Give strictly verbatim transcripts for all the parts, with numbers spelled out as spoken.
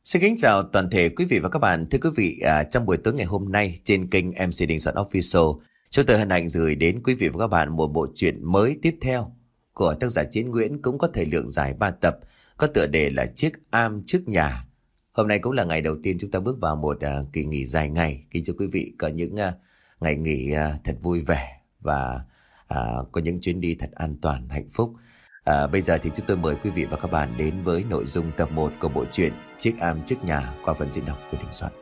Xin kính chào toàn thể quý vị và các bạn. Thưa quý vị, à, trong buổi tối ngày hôm nay trên kênh em xê Đình Soạn Official, chúng tôi hân hạnh gửi đến quý vị và các bạn một bộ truyện mới tiếp theo của tác giả Chiến Nguyễn, cũng có thời lượng dài ba tập, có tựa đề là Chiếc Am Trước Nhà. Hôm nay cũng là ngày đầu tiên chúng ta bước vào một à, kỳ nghỉ dài ngày. Kính chúc quý vị có những à, ngày nghỉ à, thật vui vẻ và à, có những chuyến đi thật an toàn, hạnh phúc. À, bây giờ thì chúng tôi mời quý vị và các bạn đến với nội dung tập một của bộ truyện Chiếc Am Trước Nhà qua phần diễn đọc của Đình Soạn.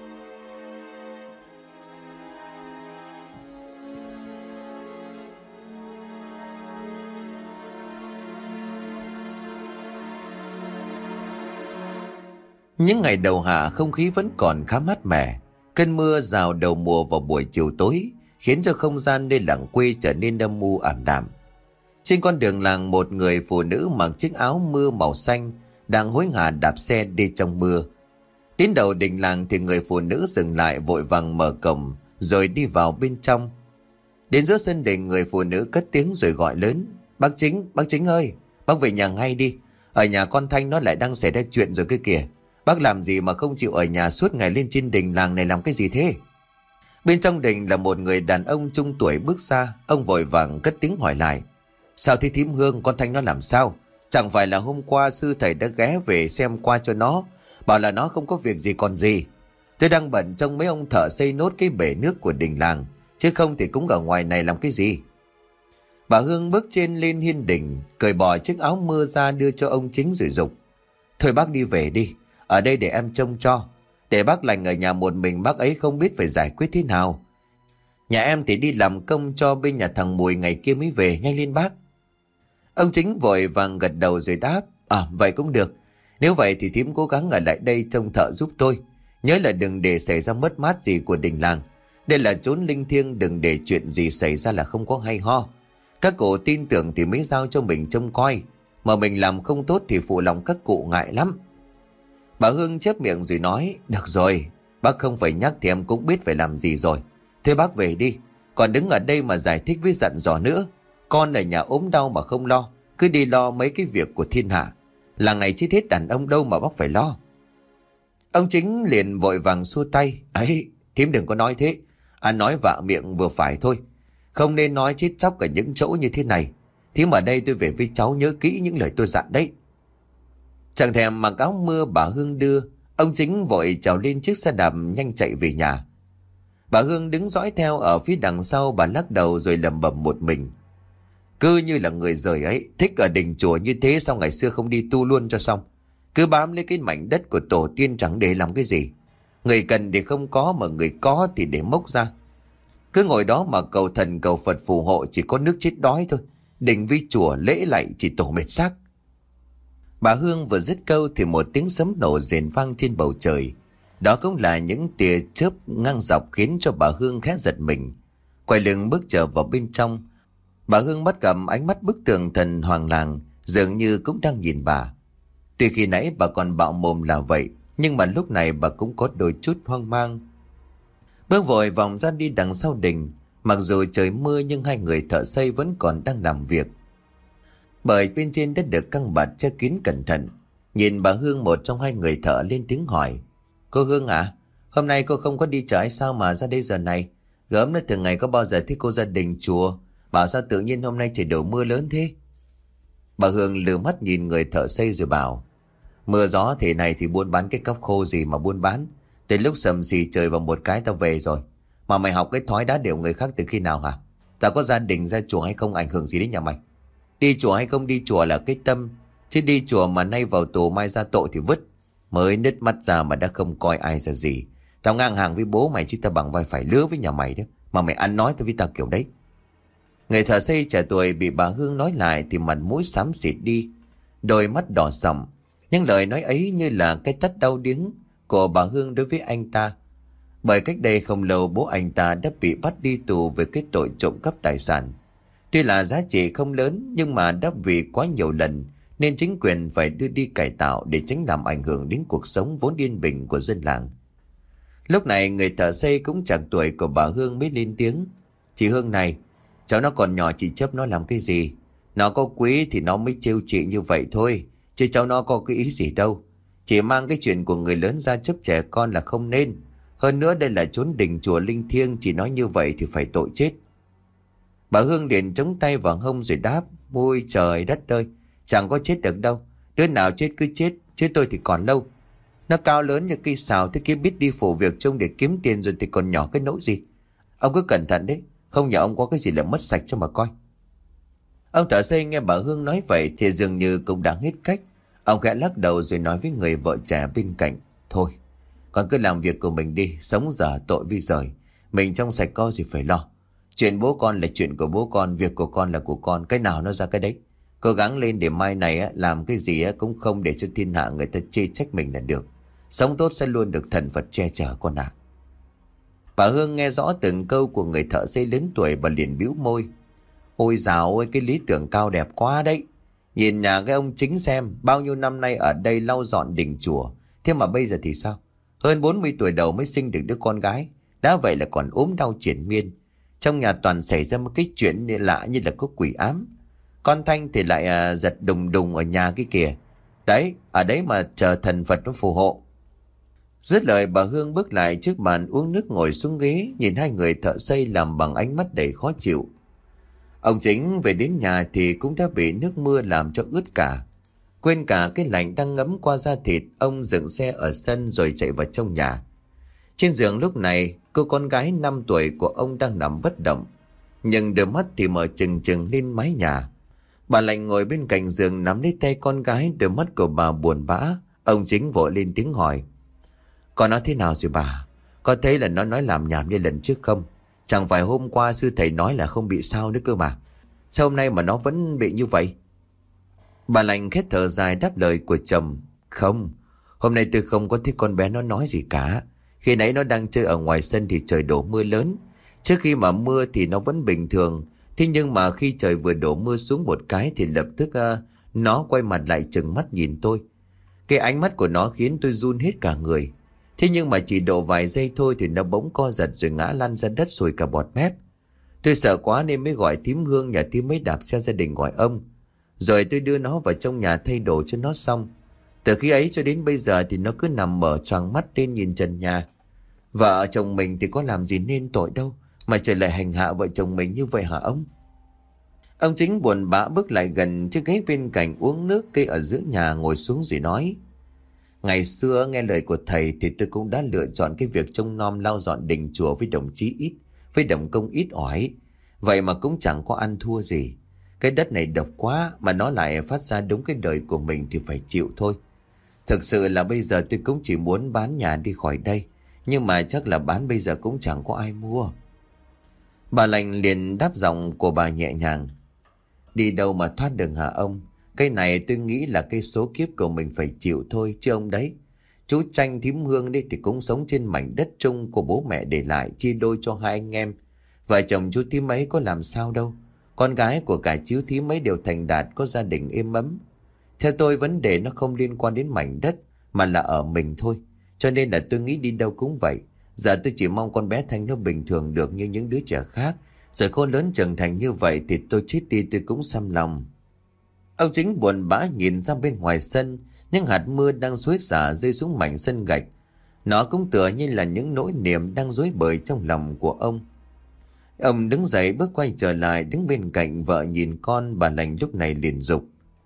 Những ngày đầu hạ không khí vẫn còn khá mát mẻ. Cơn mưa rào đầu mùa vào buổi chiều tối khiến cho không gian nơi làng quê trở nên âm u ảm đạm. Trên con đường làng, một người phụ nữ mặc chiếc áo mưa màu xanh đang hối hả đạp xe đi trong mưa. Đến đầu đình làng thì người phụ nữ dừng lại, vội vàng mở cổng rồi đi vào bên trong. Đến giữa sân đình, người phụ nữ cất tiếng rồi gọi lớn: "Bác Chính, bác Chính ơi, bác về nhà ngay đi. Ở nhà con Thanh nó lại đang xảy ra chuyện rồi kia kìa. Bác làm gì mà không chịu ở nhà suốt ngày lên trên đình làng này làm cái gì thế?" Bên trong đình là một người đàn ông trung tuổi bước ra. Ông vội vàng cất tiếng hỏi lại: "Sao thế thím Hương, con Thanh nó làm sao? Chẳng phải là hôm qua sư thầy đã ghé về xem qua cho nó, bảo là nó không có việc gì còn gì. Tôi đang bận trông mấy ông thợ xây nốt cái bể nước của đình làng, chứ không thì cũng ở ngoài này làm cái gì." Bà Hương bước trên lên hiên đình, cởi bỏ chiếc áo mưa ra đưa cho ông Chính rồi dục: "Thôi bác đi về đi, ở đây để em trông cho. Để bác lành ở nhà một mình, bác ấy không biết phải giải quyết thế nào. Nhà em thì đi làm công cho bên nhà thằng Mùi, ngày kia mới về, nhanh lên bác." Ông Chính vội vàng gật đầu rồi đáp: "À, vậy cũng được. Nếu vậy thì thím cố gắng ở lại đây trông thợ giúp tôi. Nhớ là đừng để xảy ra mất mát gì của đình làng. Đây là chốn linh thiêng, đừng để chuyện gì xảy ra là không có hay ho. Các cụ tin tưởng thì mới giao cho mình trông coi, mà mình làm không tốt thì phụ lòng các cụ ngại lắm." Bà Hương chép miệng rồi nói: "Được rồi, bác không phải nhắc thì em cũng biết phải làm gì rồi. Thôi bác về đi, còn đứng ở đây mà giải thích với dặn dò nữa. Con ở nhà ốm đau mà không lo, cứ đi lo mấy cái việc của thiên hạ. Làng này chết hết đàn ông đâu mà bác phải lo." Ông Chính liền vội vàng xua tay: "Ấy, thím đừng có nói thế. Anh nói vạ miệng vừa phải thôi. Không nên nói chết chóc ở những chỗ như thế này. Thím ở đây tôi về với cháu nhớ kỹ những lời tôi dặn đấy." Chẳng thèm mặc áo mưa bà Hương đưa, ông Chính vội trèo lên chiếc xe đạp nhanh chạy về nhà. Bà Hương đứng dõi theo ở phía đằng sau, bà lắc đầu rồi lẩm bẩm một mình: "Cứ như là người rời ấy, thích ở đình chùa như thế, sao ngày xưa không đi tu luôn cho xong. Cứ bám lấy cái mảnh đất của tổ tiên chẳng để làm cái gì. Người cần thì không có, mà người có thì để mốc ra. Cứ ngồi đó mà cầu thần cầu Phật phù hộ, chỉ có nước chết đói thôi. Đình với chùa lễ lạy chỉ tổ mệt xác." Bà Hương vừa dứt câu thì một tiếng sấm nổ rền vang trên bầu trời. Đó cũng là những tia chớp ngang dọc khiến cho bà Hương khẽ giật mình. Quay lưng bước trở vào bên trong, bà Hương bắt gặp ánh mắt bức tường thần hoàng làng dường như cũng đang nhìn bà. Tuy khi nãy bà còn bạo mồm là vậy, nhưng mà lúc này bà cũng có đôi chút hoang mang. Bước vội vòng ra đi đằng sau đình. Mặc dù trời mưa nhưng hai người thợ xây vẫn còn đang làm việc, bởi bên trên đã được căng bạt che kín cẩn thận. Nhìn bà Hương, một trong hai người thợ lên tiếng hỏi: "Cô Hương à, hôm nay cô không có đi chợ hay sao mà ra đây giờ này? Gớm là thường ngày có bao giờ thấy cô gia đình chùa, bảo sao tự nhiên hôm nay trời đổ mưa lớn thế?" Bà Hương lườm mắt nhìn người thợ xây rồi bảo: "Mưa gió thế này thì buôn bán cái cóc khô gì mà buôn bán. Tới lúc sầm xì trời vào một cái tao về rồi. Mà mày học cái thói đá đều người khác từ khi nào hả? Tao có gia đình ra chùa hay không ảnh hưởng gì đến nhà mày. Đi chùa hay không đi chùa là cái tâm, chứ đi chùa mà nay vào tù mai ra tội thì vứt. Mới nứt mắt ra mà đã không coi ai ra gì. Tao ngang hàng với bố mày chứ tao bằng vai phải lứa với nhà mày đó. Mà mày ăn nói tao với tao kiểu đấy." Người thợ xây trẻ tuổi bị bà Hương nói lại thì mặt mũi xám xịt đi, đôi mắt đỏ sậm. Nhưng lời nói ấy như là cái tát đau điếng của bà Hương đối với anh ta. Bởi cách đây không lâu bố anh ta đã bị bắt đi tù về cái tội trộm cắp tài sản. Tuy là giá trị không lớn nhưng mà đã vì quá nhiều lần nên chính quyền phải đưa đi cải tạo để tránh làm ảnh hưởng đến cuộc sống vốn yên bình của dân làng. Lúc này người thợ xây cũng chạc tuổi của bà Hương mới lên tiếng: "Chị Hương này, cháu nó còn nhỏ, chị chấp nó làm cái gì? Nó có quý thì nó mới trêu chị như vậy thôi, chứ cháu nó có cái ý gì đâu. Chỉ mang cái chuyện của người lớn ra chấp trẻ con là không nên. Hơn nữa đây là chốn đình chùa linh thiêng, chỉ nói như vậy thì phải tội chết. Bà Hương liền chống tay vào hông rồi đáp: Ôi trời đất ơi, chẳng có chết được đâu. Đứa nào chết cứ chết, chứ tôi thì còn lâu. Nó cao lớn như cây sào, thế kia biết đi phụ việc trông để kiếm tiền rồi thì còn nhỏ cái nỗi gì. Ông cứ cẩn thận đấy, không nhờ ông có cái gì là mất sạch cho mà coi. Ông thợ xây nghe bà Hương nói vậy thì dường như cũng đã hết cách. Ông khẽ lắc đầu rồi nói với người vợ trẻ bên cạnh: Thôi, con cứ làm việc của mình đi, sống dở tội vi rời. Mình trong sạch có gì phải lo. Chuyện bố con là chuyện của bố con, việc của con là của con, cái nào nó ra cái đấy. Cố gắng lên để mai này á, làm cái gì á, cũng không để cho thiên hạ người ta chê trách mình là được. Sống tốt sẽ luôn được thần Phật che chở con ạ. À. Bà Hương nghe rõ từng câu của người thợ xây lớn tuổi, bà liền bĩu môi: Ôi dào ơi, cái lý tưởng cao đẹp quá đấy. Nhìn nhà cái ông Chính xem, bao nhiêu năm nay ở đây lau dọn đình chùa, thế mà bây giờ thì sao? Hơn bốn mươi tuổi đầu mới sinh được đứa con gái, đã vậy là còn ốm đau triền miên. Trong nhà toàn xảy ra một cái chuyện lạ như là có quỷ ám. Con Thanh thì lại à, giật đùng đùng ở nhà cái kìa. Đấy, ở đấy mà chờ thần Phật nó phù hộ. Dứt lời bà Hương bước lại trước bàn uống nước, ngồi xuống ghế, nhìn hai người thợ xây làm bằng ánh mắt đầy khó chịu. Ông Chính về đến nhà thì cũng đã bị nước mưa làm cho ướt cả. Quên cả cái lạnh đang ngấm qua da thịt, ông dừng xe ở sân rồi chạy vào trong nhà. Trên giường lúc này, cô con gái năm tuổi của ông đang nằm bất động, nhưng đôi mắt thì mở trừng trừng lên mái nhà. Bà Lành ngồi bên cạnh giường nắm lấy tay con gái, đôi mắt của bà buồn bã. Ông Chính vội lên tiếng hỏi: Con nói thế nào rồi bà? Có thấy là nó nói làm nhảm như lần trước không? Chẳng phải hôm qua sư thầy nói là không bị sao nữa cơ mà. Sao hôm nay mà nó vẫn bị như vậy? Bà Lành khét thở dài đáp lời của chồng: Không, hôm nay tôi không có thấy con bé nó nói gì cả. Khi nãy nó đang chơi ở ngoài sân thì trời đổ mưa lớn. Trước khi mà mưa thì nó vẫn bình thường. Thế nhưng mà khi trời vừa đổ mưa xuống một cái thì lập tức uh, nó quay mặt lại trừng mắt nhìn tôi. Cái ánh mắt của nó khiến tôi run hết cả người. Thế nhưng mà chỉ độ vài giây thôi thì nó bỗng co giật rồi ngã lăn ra đất sùi cả bọt mép. Tôi sợ quá nên mới gọi thím Hương nhà thím mới đạp xe gia đình gọi ông. Rồi tôi đưa nó vào trong nhà thay đồ cho nó xong. Từ khi ấy cho đến bây giờ thì nó cứ nằm mở choàng mắt lên nhìn trần nhà. Vợ chồng mình thì có làm gì nên tội đâu mà trời lại hành hạ vợ chồng mình như vậy hả ông? Ông Chính buồn bã bước lại gần chiếc ghế bên cạnh uống nước cây ở giữa nhà, ngồi xuống rồi nói: Ngày xưa nghe lời của thầy thì tôi cũng đã lựa chọn cái việc trông nom lau dọn đình chùa với đồng chí ít, với đồng công ít ỏi. Vậy mà cũng chẳng có ăn thua gì. Cái đất này độc quá mà nó lại phát ra đúng cái đời của mình thì phải chịu thôi. Thực sự là bây giờ tôi cũng chỉ muốn bán nhà đi khỏi đây. Nhưng mà chắc là bán bây giờ cũng chẳng có ai mua. Bà Lành liền đáp giọng của bà nhẹ nhàng: Đi đâu mà thoát được hả ông? Cái này tôi nghĩ là cái số kiếp của mình phải chịu thôi chứ ông đấy. Chú Tranh thím Hương đi thì cũng sống trên mảnh đất chung của bố mẹ để lại, chia đôi cho hai anh em. Vợ chồng chú thím ấy có làm sao đâu. Con gái của cả chú thím ấy đều thành đạt, có gia đình êm ấm. Theo tôi vấn đề nó không liên quan đến mảnh đất mà là ở mình thôi. Cho nên là tôi nghĩ đi đâu cũng vậy. Giờ tôi chỉ mong con bé Thanh nó bình thường được như những đứa trẻ khác. Rồi cô lớn trưởng thành như vậy thì tôi chết đi tôi cũng xăm lòng. Ông Chính buồn bã nhìn ra bên ngoài sân. Những hạt mưa đang xối xả rơi xuống mảnh sân gạch. Nó cũng tựa như là những nỗi niềm đang rối bời trong lòng của ông. Ông đứng dậy bước quay trở lại, đứng bên cạnh vợ nhìn con. Bà Lành lúc này liền dục: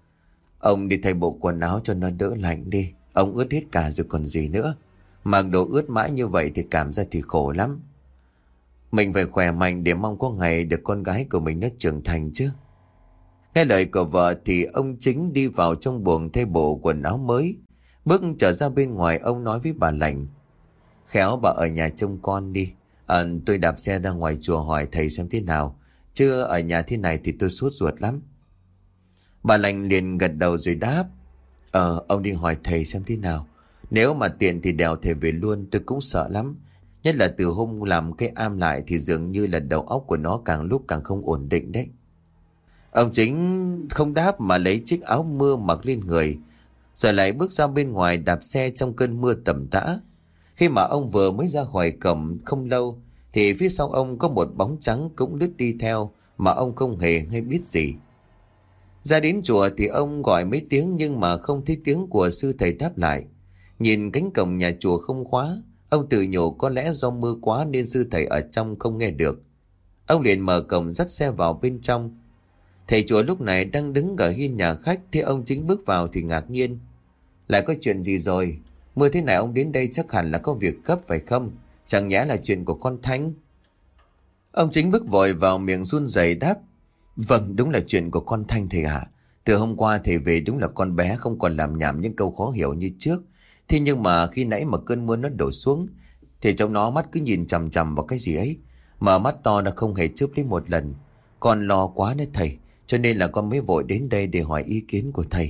Ông đi thay bộ quần áo cho nó đỡ lạnh đi. Ông ướt hết cả rồi còn gì nữa. Mặc đồ ướt mãi như vậy thì cảm giác thì khổ lắm. Mình phải khỏe mạnh để mong có ngày được con gái của mình nó trưởng thành chứ. Nghe lời của vợ thì ông Chính đi vào trong buồng thay bộ quần áo mới. Bước trở ra bên ngoài, ông nói với bà Lành: Khéo bà ở nhà trông con đi. À, tôi đạp xe ra ngoài chùa hỏi thầy xem thế nào. Chứ ở nhà thế này thì tôi sốt ruột lắm. Bà Lành liền gật đầu rồi đáp: Ờ, ông đi hỏi thầy xem thế nào. Nếu mà tiện thì đèo thầy về luôn, tôi cũng sợ lắm. Nhất là từ hôm làm cái am lại thì dường như là đầu óc của nó càng lúc càng không ổn định đấy. Ông Chính không đáp mà lấy chiếc áo mưa mặc lên người, rồi lại bước ra bên ngoài đạp xe trong cơn mưa tầm tã. Khi mà ông vừa mới ra khỏi cổng không lâu thì phía sau ông có một bóng trắng cũng lướt đi theo mà ông không hề hay biết gì. Ra đến chùa thì ông gọi mấy tiếng nhưng mà không thấy tiếng của sư thầy đáp lại. Nhìn cánh cổng nhà chùa không khóa, ông tự nhủ có lẽ do mưa quá nên sư thầy ở trong không nghe được. Ông liền mở cổng dắt xe vào bên trong. Thầy chùa lúc này đang đứng ở hiên nhà khách, thấy ông Chính bước vào thì ngạc nhiên. Lại có chuyện gì rồi? Mưa thế này ông đến đây chắc hẳn là có việc gấp phải không? Chẳng nhẽ là chuyện của con Thanh? Ông Chính bước vội vào, miệng run rẩy đáp. Vâng, đúng là chuyện của con Thanh thầy ạ. Từ hôm qua thầy về đúng là con bé không còn làm nhảm những câu khó hiểu như trước. Thế nhưng mà khi nãy mà cơn mưa nó đổ xuống thì trong nó mắt cứ nhìn chằm chằm vào cái gì ấy. Mở mắt to đã không hề chớp lấy một lần. Con lo quá đấy thầy, cho nên là con mới vội đến đây để hỏi ý kiến của thầy.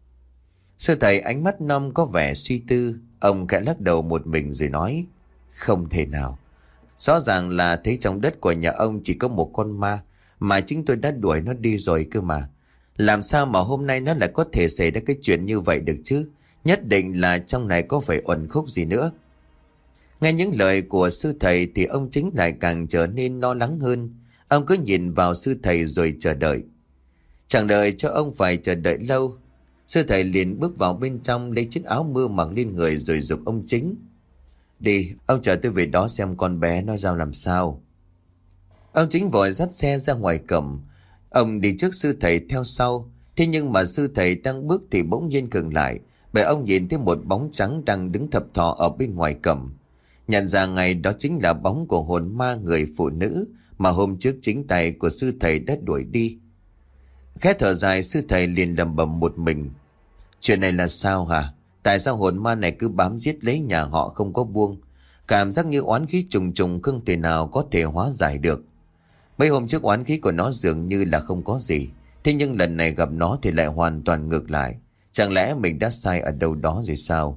Sư thầy ánh mắt năm có vẻ suy tư. Ông khẽ lắc đầu một mình rồi nói. Không thể nào. Rõ ràng là thấy trong đất của nhà ông chỉ có một con ma, mà chính tôi đã đuổi nó đi rồi cơ mà. Làm sao mà hôm nay nó lại có thể xảy ra cái chuyện như vậy được chứ? Nhất định là trong này có phải uẩn khúc gì nữa. Nghe những lời của sư thầy thì ông Chính lại càng trở nên lo lắng hơn. Ông cứ nhìn vào sư thầy rồi chờ đợi. Chẳng đợi cho ông phải chờ đợi lâu, sư thầy liền bước vào bên trong, lấy chiếc áo mưa mặc lên người rồi giục ông Chính. Đi, ông chờ tôi về đó xem con bé nó ra làm sao. Ông Chính vội dắt xe ra ngoài cổng. Ông đi trước sư thầy theo sau. Thế nhưng mà sư thầy đang bước thì bỗng nhiên ngừng lại, bởi ông nhìn thấy một bóng trắng đang đứng thập thò ở bên ngoài cổng. Nhận ra ngay đó chính là bóng của hồn ma người phụ nữ mà hôm trước chính tay của sư thầy đã đuổi đi. Khẽ thở dài, sư thầy liền lẩm bẩm một mình. Chuyện này là sao hả? Tại sao hồn ma này cứ bám giết lấy nhà họ không có buông? Cảm giác như oán khí trùng trùng không thể nào có thể hóa giải được. Mấy hôm trước oán khí của nó dường như là không có gì. Thế nhưng lần này gặp nó thì lại hoàn toàn ngược lại. Chẳng lẽ mình đã sai ở đâu đó rồi sao?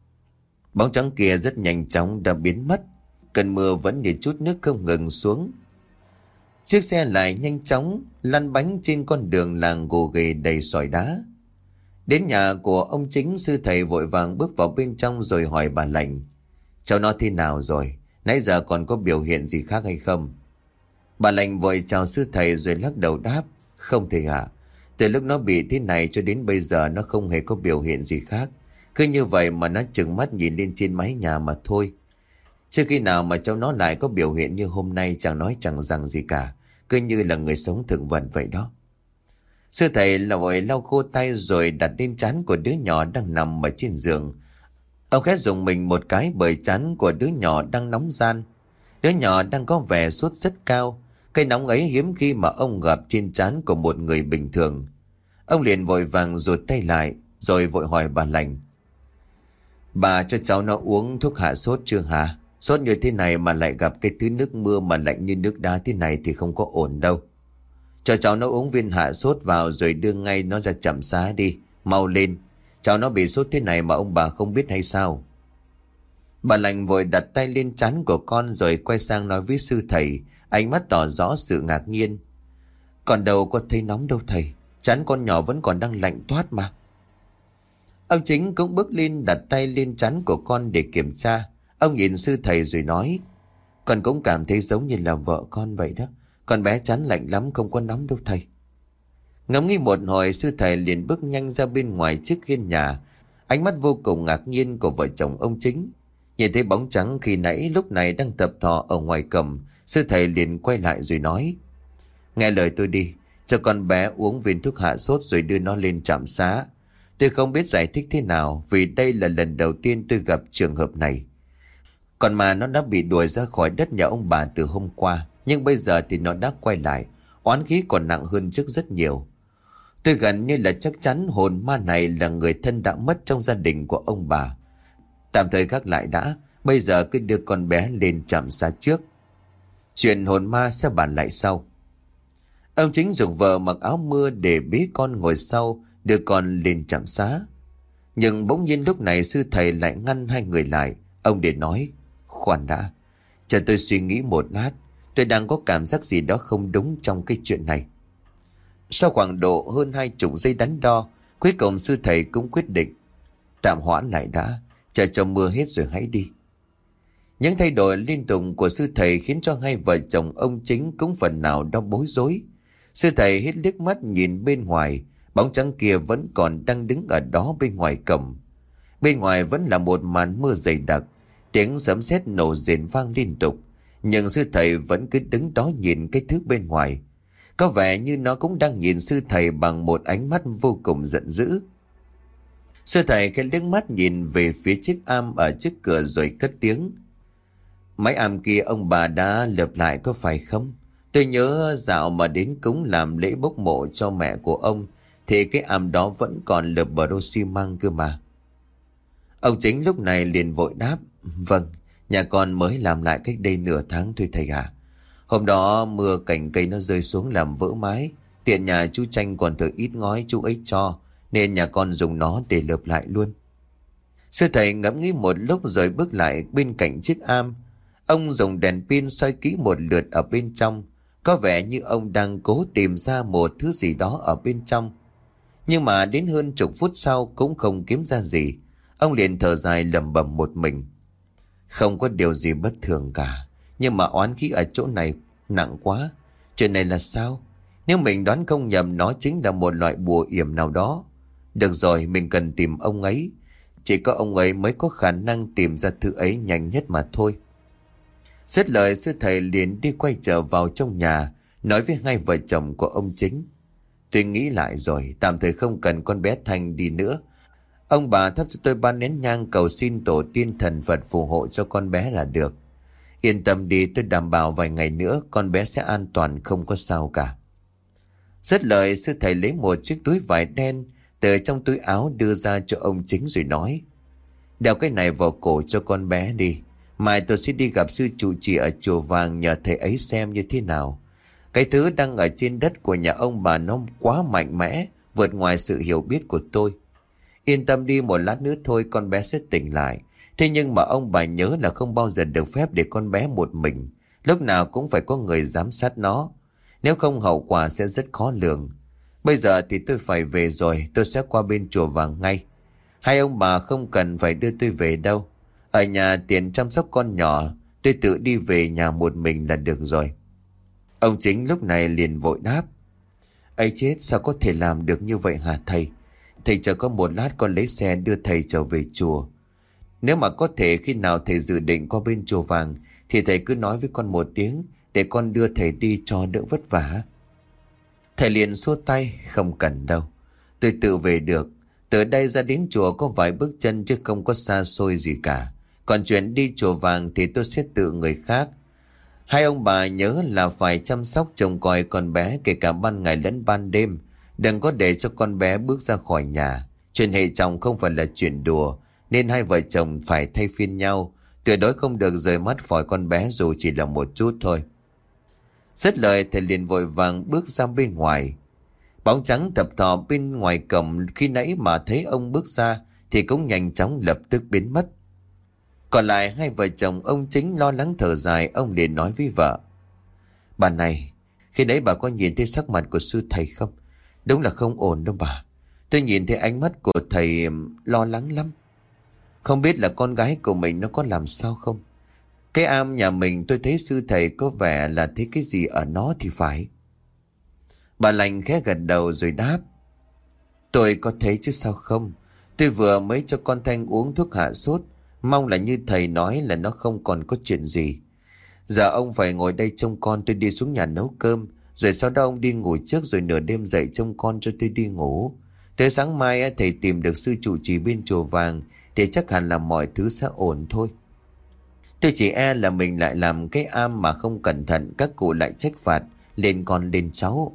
Bóng trắng kia rất nhanh chóng đã biến mất. Cơn mưa vẫn như chút nước không ngừng xuống. Chiếc xe lại nhanh chóng lăn bánh trên con đường làng gồ ghề đầy sỏi đá. Đến nhà của ông Chính, sư thầy vội vàng bước vào bên trong rồi hỏi bà lành. Cháu nó thế nào rồi? Nãy giờ còn có biểu hiện gì khác hay không? Bà lành vội chào sư thầy rồi lắc đầu đáp. Không thầy ạ. Từ lúc nó bị thế này cho đến bây giờ nó không hề có biểu hiện gì khác. Cứ như vậy mà nó trừng mắt nhìn lên trên mái nhà mà thôi. Chưa khi nào mà cháu nó lại có biểu hiện như hôm nay, chẳng nói chẳng rằng gì cả. Cứ như là người sống thực vật vậy đó. Sư thầy là vội lau khô tay rồi đặt lên trán của đứa nhỏ đang nằm ở trên giường. Ông khẽ dùng mình một cái bởi trán của đứa nhỏ đang nóng ran. Đứa nhỏ đang có vẻ sốt rất cao. Cái nóng ấy hiếm khi mà ông gặp trên trán của một người bình thường. Ông liền vội vàng rụt tay lại rồi vội hỏi bà lành. Bà cho cháu nó uống thuốc hạ sốt chưa hả? Sốt như thế này mà lại gặp cái thứ nước mưa mà lạnh như nước đá thế này thì không có ổn đâu. Cho cháu nó uống viên hạ sốt vào rồi đưa ngay nó ra trạm xá đi. Mau lên. Cháu nó bị sốt thế này mà ông bà không biết hay sao? Bà lành vội đặt tay lên trán của con rồi quay sang nói với sư thầy, ánh mắt tỏ rõ sự ngạc nhiên. Còn đâu có thấy nóng đâu thầy. Trán con nhỏ vẫn còn đang lạnh toát mà. Ông Chính cũng bước lên đặt tay lên trán của con để kiểm tra. Ông nhìn sư thầy rồi nói. Con cũng cảm thấy giống như là vợ con vậy đó. Con bé trán lạnh lắm, không có nóng đâu thầy. Ngẫm nghĩ một hồi, sư thầy liền bước nhanh ra bên ngoài trước hiên nhà. Ánh mắt vô cùng ngạc nhiên của vợ chồng ông Chính. Nhìn thấy bóng trắng khi nãy lúc này đang tập thò ở ngoài cổng, sư thầy liền quay lại rồi nói. Nghe lời tôi đi, cho con bé uống viên thuốc hạ sốt rồi đưa nó lên trạm xá. Tôi không biết giải thích thế nào vì đây là lần đầu tiên tôi gặp trường hợp này. Còn mà nó đã bị đuổi ra khỏi đất nhà ông bà từ hôm qua, nhưng bây giờ thì nó đã quay lại, oán khí còn nặng hơn trước rất nhiều. Tôi gần như là chắc chắn hồn ma này là người thân đã mất trong gia đình của ông bà. Tạm thời gác lại đã, bây giờ cứ đưa con bé lên trạm xá trước. Chuyện hồn ma sẽ bàn lại sau. Ông Chính giục vợ mặc áo mưa để bế con ngồi sau, đưa con lên trạm xá. Nhưng bỗng nhiên lúc này sư thầy lại ngăn hai người lại. Ông để nói, khoan đã, chờ tôi suy nghĩ một lát. Tôi đang có cảm giác gì đó không đúng trong cái chuyện này. Sau khoảng độ hơn hai chục giây đắn đo, cuối cùng sư thầy cũng quyết định. Tạm hoãn lại đã, chờ cho mưa hết rồi hãy đi. Những thay đổi liên tục của sư thầy khiến cho hai vợ chồng ông Chính cũng phần nào đó bối rối. Sư thầy hết liếc mắt nhìn bên ngoài, bóng trắng kia vẫn còn đang đứng ở đó bên ngoài cổng. Bên ngoài vẫn là một màn mưa dày đặc, tiếng sấm sét nổ rền vang liên tục. Nhưng sư thầy vẫn cứ đứng đó nhìn cái thứ bên ngoài. Có vẻ như nó cũng đang nhìn sư thầy bằng một ánh mắt vô cùng giận dữ. Sư thầy cái liếc mắt nhìn về phía chiếc am ở trước cửa rồi cất tiếng. Mấy am kia ông bà đã lợp lại có phải không? Tôi nhớ dạo mà đến cúng làm lễ bốc mộ cho mẹ của ông thì cái am đó vẫn còn lợp bờ rô xi măng cơ mà. Ông Chính lúc này liền vội đáp. Vâng, nhà con mới làm lại cách đây nửa tháng thôi thầy à. Hôm đó mưa cành cây nó rơi xuống làm vỡ mái. Tiện nhà chú Tranh còn thừa ít ngói chú ấy cho, nên nhà con dùng nó để lợp lại luôn. Sư thầy ngẫm nghĩ một lúc rồi bước lại bên cạnh chiếc am. Ông dùng đèn pin soi kỹ một lượt ở bên trong. Có vẻ như ông đang cố tìm ra một thứ gì đó ở bên trong. Nhưng mà đến hơn chục phút sau cũng không kiếm ra gì. Ông liền thở dài lẩm bẩm một mình. Không có điều gì bất thường cả. Nhưng mà oán khí ở chỗ này nặng quá. Chuyện này là sao? Nếu mình đoán không nhầm, nó chính là một loại bùa yểm nào đó. Được rồi, mình cần tìm ông ấy. Chỉ có ông ấy mới có khả năng tìm ra thứ ấy nhanh nhất mà thôi. Dứt lời, sư thầy liền đi quay trở vào trong nhà, nói với hai vợ chồng của ông Chính. Tôi nghĩ lại rồi, tạm thời không cần con bé Thanh đi nữa. Ông bà thắp cho tôi ba nén nhang cầu xin tổ tiên thần Phật phù hộ cho con bé là được. Yên tâm đi, tôi đảm bảo vài ngày nữa con bé sẽ an toàn, không có sao cả. Dứt lời, sư thầy lấy một chiếc túi vải đen từ trong túi áo đưa ra cho ông Chính rồi nói. Đeo cái này vào cổ cho con bé đi. Mai tôi sẽ đi gặp sư trụ trì ở chùa vàng nhờ thầy ấy xem như thế nào. Cái thứ đang ở trên đất của nhà ông bà nó quá mạnh mẽ, vượt ngoài sự hiểu biết của tôi. Yên tâm đi, một lát nữa thôi con bé sẽ tỉnh lại. Thế nhưng mà ông bà nhớ là không bao giờ được phép để con bé một mình. Lúc nào cũng phải có người giám sát nó. Nếu không hậu quả sẽ rất khó lường. Bây giờ thì tôi phải về rồi, tôi sẽ qua bên chùa vàng ngay. Hai ông bà không cần phải đưa tôi về đâu. Ở nhà tiền chăm sóc con nhỏ, tôi tự đi về nhà một mình là được rồi. Ông Chính lúc này liền vội đáp. Ấy chết, sao có thể làm được như vậy hả thầy? Thầy chờ có một lát con lấy xe đưa thầy trở về chùa. Nếu mà có thể khi nào thầy dự định qua bên chùa vàng thì thầy cứ nói với con một tiếng để con đưa thầy đi cho đỡ vất vả. Thầy liền xua tay. Không cần đâu, tôi tự về được. Từ đây ra đến chùa có vài bước chân chứ không có xa xôi gì cả. Còn chuyện đi chùa vàng thì tôi sẽ tự người khác. Hai ông bà nhớ là phải chăm sóc trông coi con bé kể cả ban ngày lẫn ban đêm. Đừng có để cho con bé bước ra khỏi nhà. Chuyện hệ chồng không phải là chuyện đùa, nên hai vợ chồng phải thay phiên nhau. Tuyệt đối không được rời mắt khỏi con bé dù chỉ là một chút thôi. Dứt lời, thầy liền vội vàng bước ra bên ngoài. Bóng trắng thập thò bên ngoài cổng khi nãy mà thấy ông bước ra thì cũng nhanh chóng lập tức biến mất. Còn lại hai vợ chồng ông Chính lo lắng thở dài. Ông liền nói với vợ. Bà này, khi nãy bà có nhìn thấy sắc mặt của sư thầy không? Đúng là không ổn đâu bà. Tôi nhìn thấy ánh mắt của thầy lo lắng lắm. Không biết là con gái của mình nó có làm sao không? Cái am nhà mình tôi thấy sư thầy có vẻ là thấy cái gì ở nó thì phải. Bà lành khẽ gật đầu rồi đáp. Tôi có thấy chứ sao không. Tôi vừa mới cho con Thanh uống thuốc hạ sốt. Mong là như thầy nói là nó không còn có chuyện gì. Giờ ông phải ngồi đây trông con, tôi đi xuống nhà nấu cơm. Rồi sau đó ông đi ngủ trước, rồi nửa đêm dậy trông con cho tôi đi ngủ. Tới sáng mai thầy tìm được sư trụ trì bên chùa vàng thì chắc hẳn là mọi thứ sẽ ổn thôi. Tôi chỉ e là mình lại làm cái am mà không cẩn thận, các cụ lại trách phạt lên con lên cháu.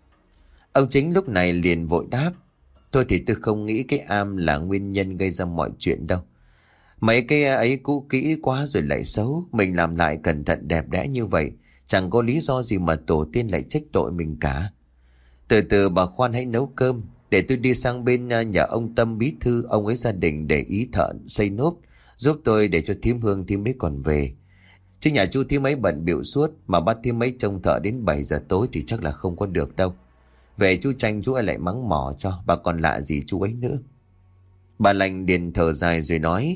Ông Chính lúc này liền vội đáp. Thôi thì tôi không nghĩ cái am là nguyên nhân gây ra mọi chuyện đâu. Mấy cái ấy cũ kỹ quá rồi lại xấu. Mình làm lại cẩn thận đẹp đẽ như vậy, chẳng có lý do gì mà tổ tiên lại trách tội mình cả. Từ từ bà khoan hãy nấu cơm. Để tôi đi sang bên nhà ông Tâm bí thư. Ông ấy gia đình để ý thợ xây nốt giúp tôi để cho thím Hương thím ấy còn về. Chứ nhà chú thím ấy bận bịu suốt, mà bắt thím ấy trông thợ đến bảy giờ tối thì chắc là không có được đâu. Về chú Tranh chú ấy lại mắng mỏ cho, bà còn lạ gì chú ấy nữa. Bà lành liền thở dài rồi nói.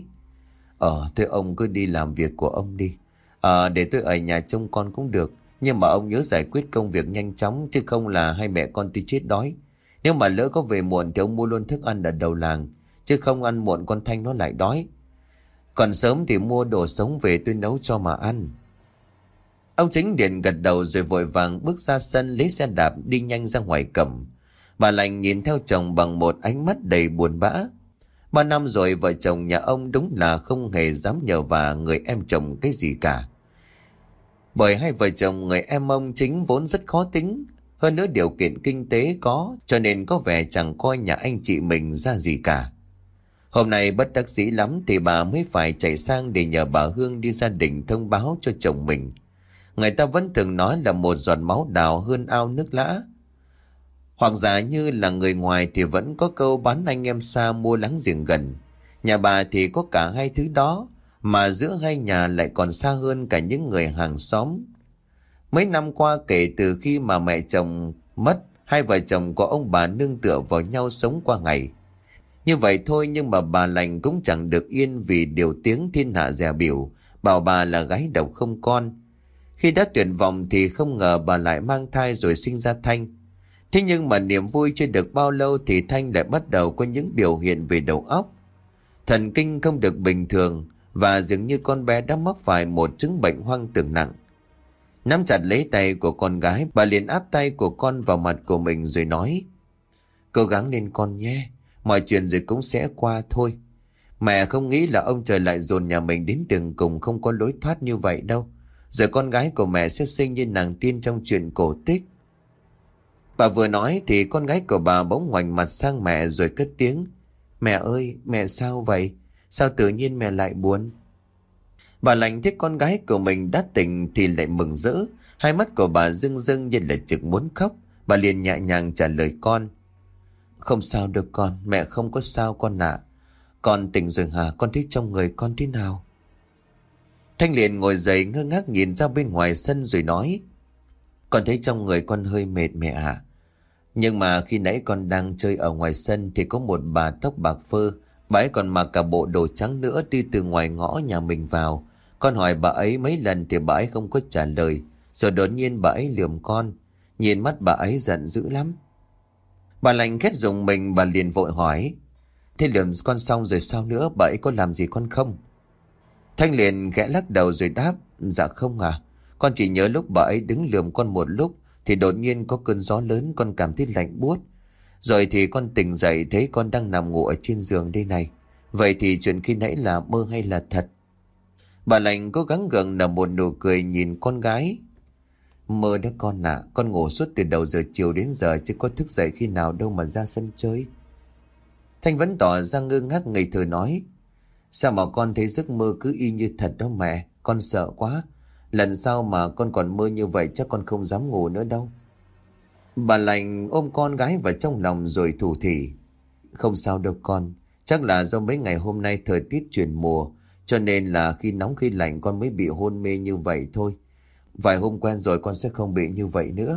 Ờ thôi ông cứ đi làm việc của ông đi. Ờ để tôi ở nhà trông con cũng được. Nhưng mà ông nhớ giải quyết công việc nhanh chóng, chứ không là hai mẹ con tôi chết đói. Nếu mà lỡ có về muộn thì ông mua luôn thức ăn ở đầu làng. chứ không ăn muộn con Thanh nó lại đói. Còn sớm thì mua đồ sống về tôi nấu cho mà ăn. Ông Chính điện gật đầu rồi vội vàng bước ra sân lấy xe đạp đi nhanh ra ngoài cổng. Bà Lành nhìn theo chồng bằng một ánh mắt đầy buồn bã. Ba năm rồi vợ chồng nhà ông đúng là không hề dám nhờ vả người em chồng cái gì cả. Bởi hai vợ chồng người em ông Chính vốn rất khó tính. Hơn nữa điều kiện kinh tế có, cho nên có vẻ chẳng coi nhà anh chị mình ra gì cả. Hôm nay bất đắc dĩ lắm thì bà mới phải chạy sang để nhờ bà Hương đi gia đình thông báo cho chồng mình. Người ta vẫn thường nói là một giọt máu đào hơn ao nước lã. Hoặc giả như là người ngoài thì vẫn có câu bán anh em xa mua láng giềng gần. Nhà bà thì có cả hai thứ đó, mà giữa hai nhà lại còn xa hơn cả những người hàng xóm. Mấy năm qua kể từ khi mà mẹ chồng mất, hai vợ chồng của ông bà nương tựa vào nhau sống qua ngày. Như vậy thôi nhưng mà bà Lành cũng chẳng được yên vì điều tiếng thiên hạ dè bỉu, bảo bà là gái độc không con. Khi đã tuyệt vọng thì không ngờ bà lại mang thai rồi sinh ra Thanh. Thế nhưng mà niềm vui chưa được bao lâu thì Thanh lại bắt đầu có những biểu hiện về đầu óc. Thần kinh không được bình thường và dường như con bé đã mắc phải một chứng bệnh hoang tưởng nặng. Nắm chặt lấy tay của con gái, bà liền áp tay của con vào mặt của mình rồi nói: "Cố gắng lên con nhé, mọi chuyện rồi cũng sẽ qua thôi. Mẹ không nghĩ là ông trời lại dồn nhà mình đến đường cùng không có lối thoát như vậy đâu. Rồi con gái của mẹ sẽ sinh như nàng tiên trong truyện cổ tích." Bà vừa nói thì con gái của bà bỗng ngoảnh mặt sang mẹ rồi cất tiếng: "Mẹ ơi, mẹ sao vậy? Sao tự nhiên mẹ lại buồn?" Bà Lành thấy con gái của mình đã tỉnh thì lại mừng rỡ. Hai mắt của bà rưng rưng như là trực muốn khóc. Bà liền nhẹ nhàng trả lời con: "Không sao được con, mẹ không có sao con ạ. Con tỉnh rồi hả? Con thấy trong người con thế nào?" Thanh liền ngồi dậy ngơ ngác nhìn ra bên ngoài sân rồi nói: "Con thấy trong người con hơi mệt mẹ ạ. Nhưng mà khi nãy con đang chơi ở ngoài sân thì có một bà tóc bạc phơ. Bà ấy còn mặc cả bộ đồ trắng nữa đi từ ngoài ngõ nhà mình vào. Con hỏi bà ấy mấy lần thì bà ấy không có trả lời. Rồi đột nhiên bà ấy lườm con. Nhìn mắt bà ấy giận dữ lắm." Bà Lành khét dùng mình, bà liền vội hỏi: "Thế lườm con xong rồi sao nữa? Bà ấy có làm gì con không?" Thanh liền khẽ lắc đầu rồi đáp: "Dạ không à. Con chỉ nhớ lúc bà ấy đứng lườm con một lúc thì đột nhiên có cơn gió lớn, con cảm thấy lạnh buốt. Rồi thì con tỉnh dậy thấy con đang nằm ngủ ở trên giường đây này. Vậy thì chuyện khi nãy là mơ hay là thật?" Bà Lành cố gắng gượng nở một nụ cười nhìn con gái: "Mơ đó con ạ. Con ngủ suốt từ đầu giờ chiều đến giờ chứ có thức dậy khi nào đâu mà ra sân chơi." Thanh vẫn tỏ ra ngơ ngác ngây thơ nói: "Sao mà con thấy giấc mơ cứ y như thật đó mẹ. Con sợ quá. Lần sau mà con còn mơ như vậy chắc con không dám ngủ nữa đâu." Bà Lành ôm con gái vào trong lòng rồi thủ thỉ: "Không sao đâu con. Chắc là do mấy ngày hôm nay thời tiết chuyển mùa, cho nên là khi nóng khi lạnh con mới bị hôn mê như vậy thôi. Vài hôm quen rồi con sẽ không bị như vậy nữa."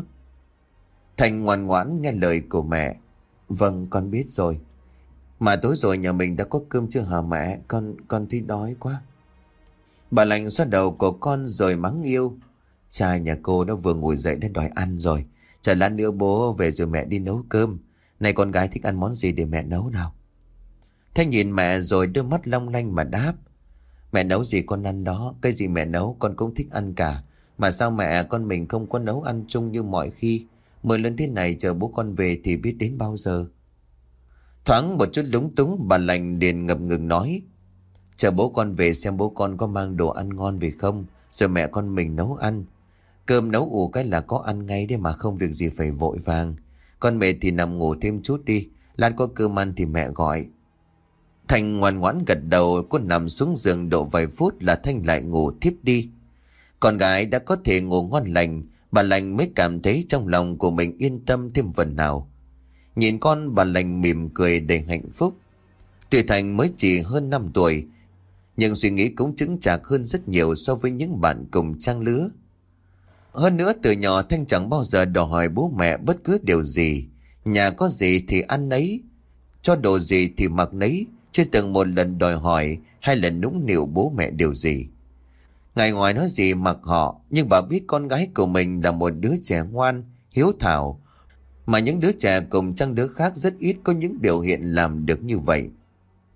Thành ngoan ngoãn nghe lời của mẹ: "Vâng, con biết rồi. Mà tối rồi nhà mình đã có cơm chưa hả mẹ? Con con thấy đói quá." Bà Lành xoa đầu của con rồi mắng yêu: "Cha nhà cô nó vừa ngồi dậy đã đòi ăn rồi. Chờ lát nữa bố về rồi mẹ đi nấu cơm. Này con gái thích ăn món gì để mẹ nấu nào?" Thanh nhìn mẹ rồi đôi mắt long lanh mà đáp: "Mẹ nấu gì con ăn đó. Cái gì mẹ nấu con cũng thích ăn cả. Mà sao mẹ con mình không có nấu ăn chung như mọi khi? Mưa lớn thế này chờ bố con về thì biết đến bao giờ." Thoáng một chút lúng túng, bà Lành liền ngập ngừng nói: "Chờ bố con về xem bố con có mang đồ ăn ngon về không, rồi mẹ con mình nấu ăn. Cơm nấu ủ cái là có ăn ngay đấy mà, không việc gì phải vội vàng. Con mệt thì nằm ngủ thêm chút đi, lát có cơm ăn thì mẹ gọi." Thanh ngoan ngoãn gật đầu. Cô nằm xuống giường độ vài phút là Thanh lại ngủ thiếp đi. Con gái đã có thể ngủ ngon lành, bà Lành mới cảm thấy trong lòng của mình yên tâm thêm phần nào. Nhìn con, bà Lành mỉm cười đầy hạnh phúc. Tuy Thành mới chỉ hơn năm tuổi, nhưng suy nghĩ cũng chững chạc hơn rất nhiều so với những bạn cùng trang lứa. Hơn nữa từ nhỏ Thanh chẳng bao giờ đòi hỏi bố mẹ bất cứ điều gì. Nhà có gì thì ăn nấy, cho đồ gì thì mặc nấy, chưa từng một lần đòi hỏi hay là nũng nịu bố mẹ điều gì. Ngày ngoài nói gì mặc họ, nhưng bà biết con gái của mình là một đứa trẻ ngoan, hiếu thảo, mà những đứa trẻ cùng trang đứa khác rất ít có những biểu hiện làm được như vậy.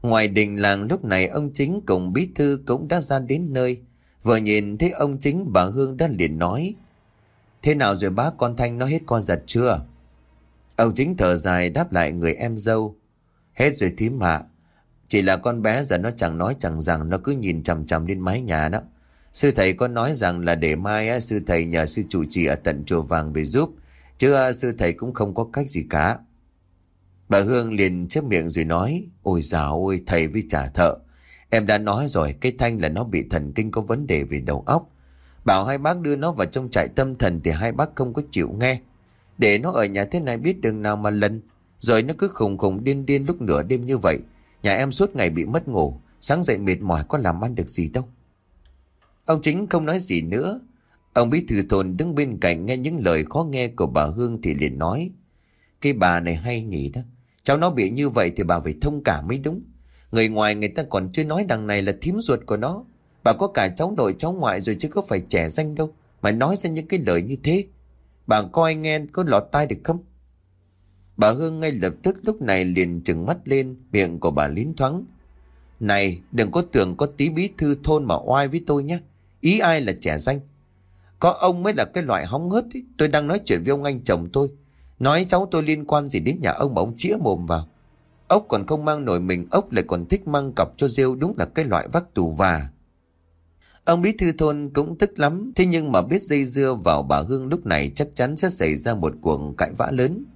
Ngoài đình làng lúc này ông Chính cùng bí thư cũng đã ra đến nơi. Vừa nhìn thấy ông Chính, bà Hương đã liền nói: Thế nào rồi bác, con Thanh nó hết con giật chưa? Ông Chính thở dài đáp lại người em dâu: Hết rồi thím ạ. Chỉ là con bé giờ nó chẳng nói chẳng rằng, nó cứ nhìn chằm chằm lên mái nhà đó. Sư thầy có nói rằng là để mai á, sư thầy nhờ sư trụ trì ở tận chùa vàng về giúp, chứ à, sư thầy cũng không có cách gì cả. Bà Hương liền chép miệng rồi nói: Ôi dào ôi, thầy với trả thợ. Em đã nói rồi, cái Thanh là nó bị thần kinh có vấn đề về đầu óc. Bảo hai bác đưa nó vào trong trại tâm thần thì hai bác không có chịu nghe. Để nó ở nhà thế này biết đường nào mà lần. Rồi nó cứ khùng khùng điên điên lúc nửa đêm như vậy. Nhà em suốt ngày bị mất ngủ, sáng dậy mệt mỏi có làm ăn được gì đâu. Ông Chính không nói gì nữa. Ông bí thư thôn đứng bên cạnh nghe những lời khó nghe của bà Hương thì liền nói: Cái bà này hay nhỉ đó. Cháu nó bị như vậy thì bà phải thông cảm mới đúng. Người ngoài người ta còn chưa nói đằng này là thím ruột của nó. Bà có cả cháu nội cháu ngoại rồi chứ có phải trẻ danh đâu mà nói ra những cái lời như thế. Bà coi nghe có lọt tai được không? Bà Hương ngay lập tức lúc này liền trừng mắt lên, miệng của bà liến thoáng: Này, đừng có tưởng có tí bí thư thôn mà oai với tôi nhé. Ý ai là trẻ danh? Có ông mới là cái loại hóng hớt ấy. Tôi đang nói chuyện với ông anh chồng tôi, nói cháu tôi liên quan gì đến nhà ông mà ông chĩa mồm vào. Ốc còn không mang nổi mình, ốc lại còn thích mang cặp cho rêu, đúng là cái loại vác tù và. Ông bí thư thôn cũng tức lắm, thế nhưng mà biết dây dưa vào bà Hương lúc này chắc chắn sẽ xảy ra một cuộc cãi vã lớn.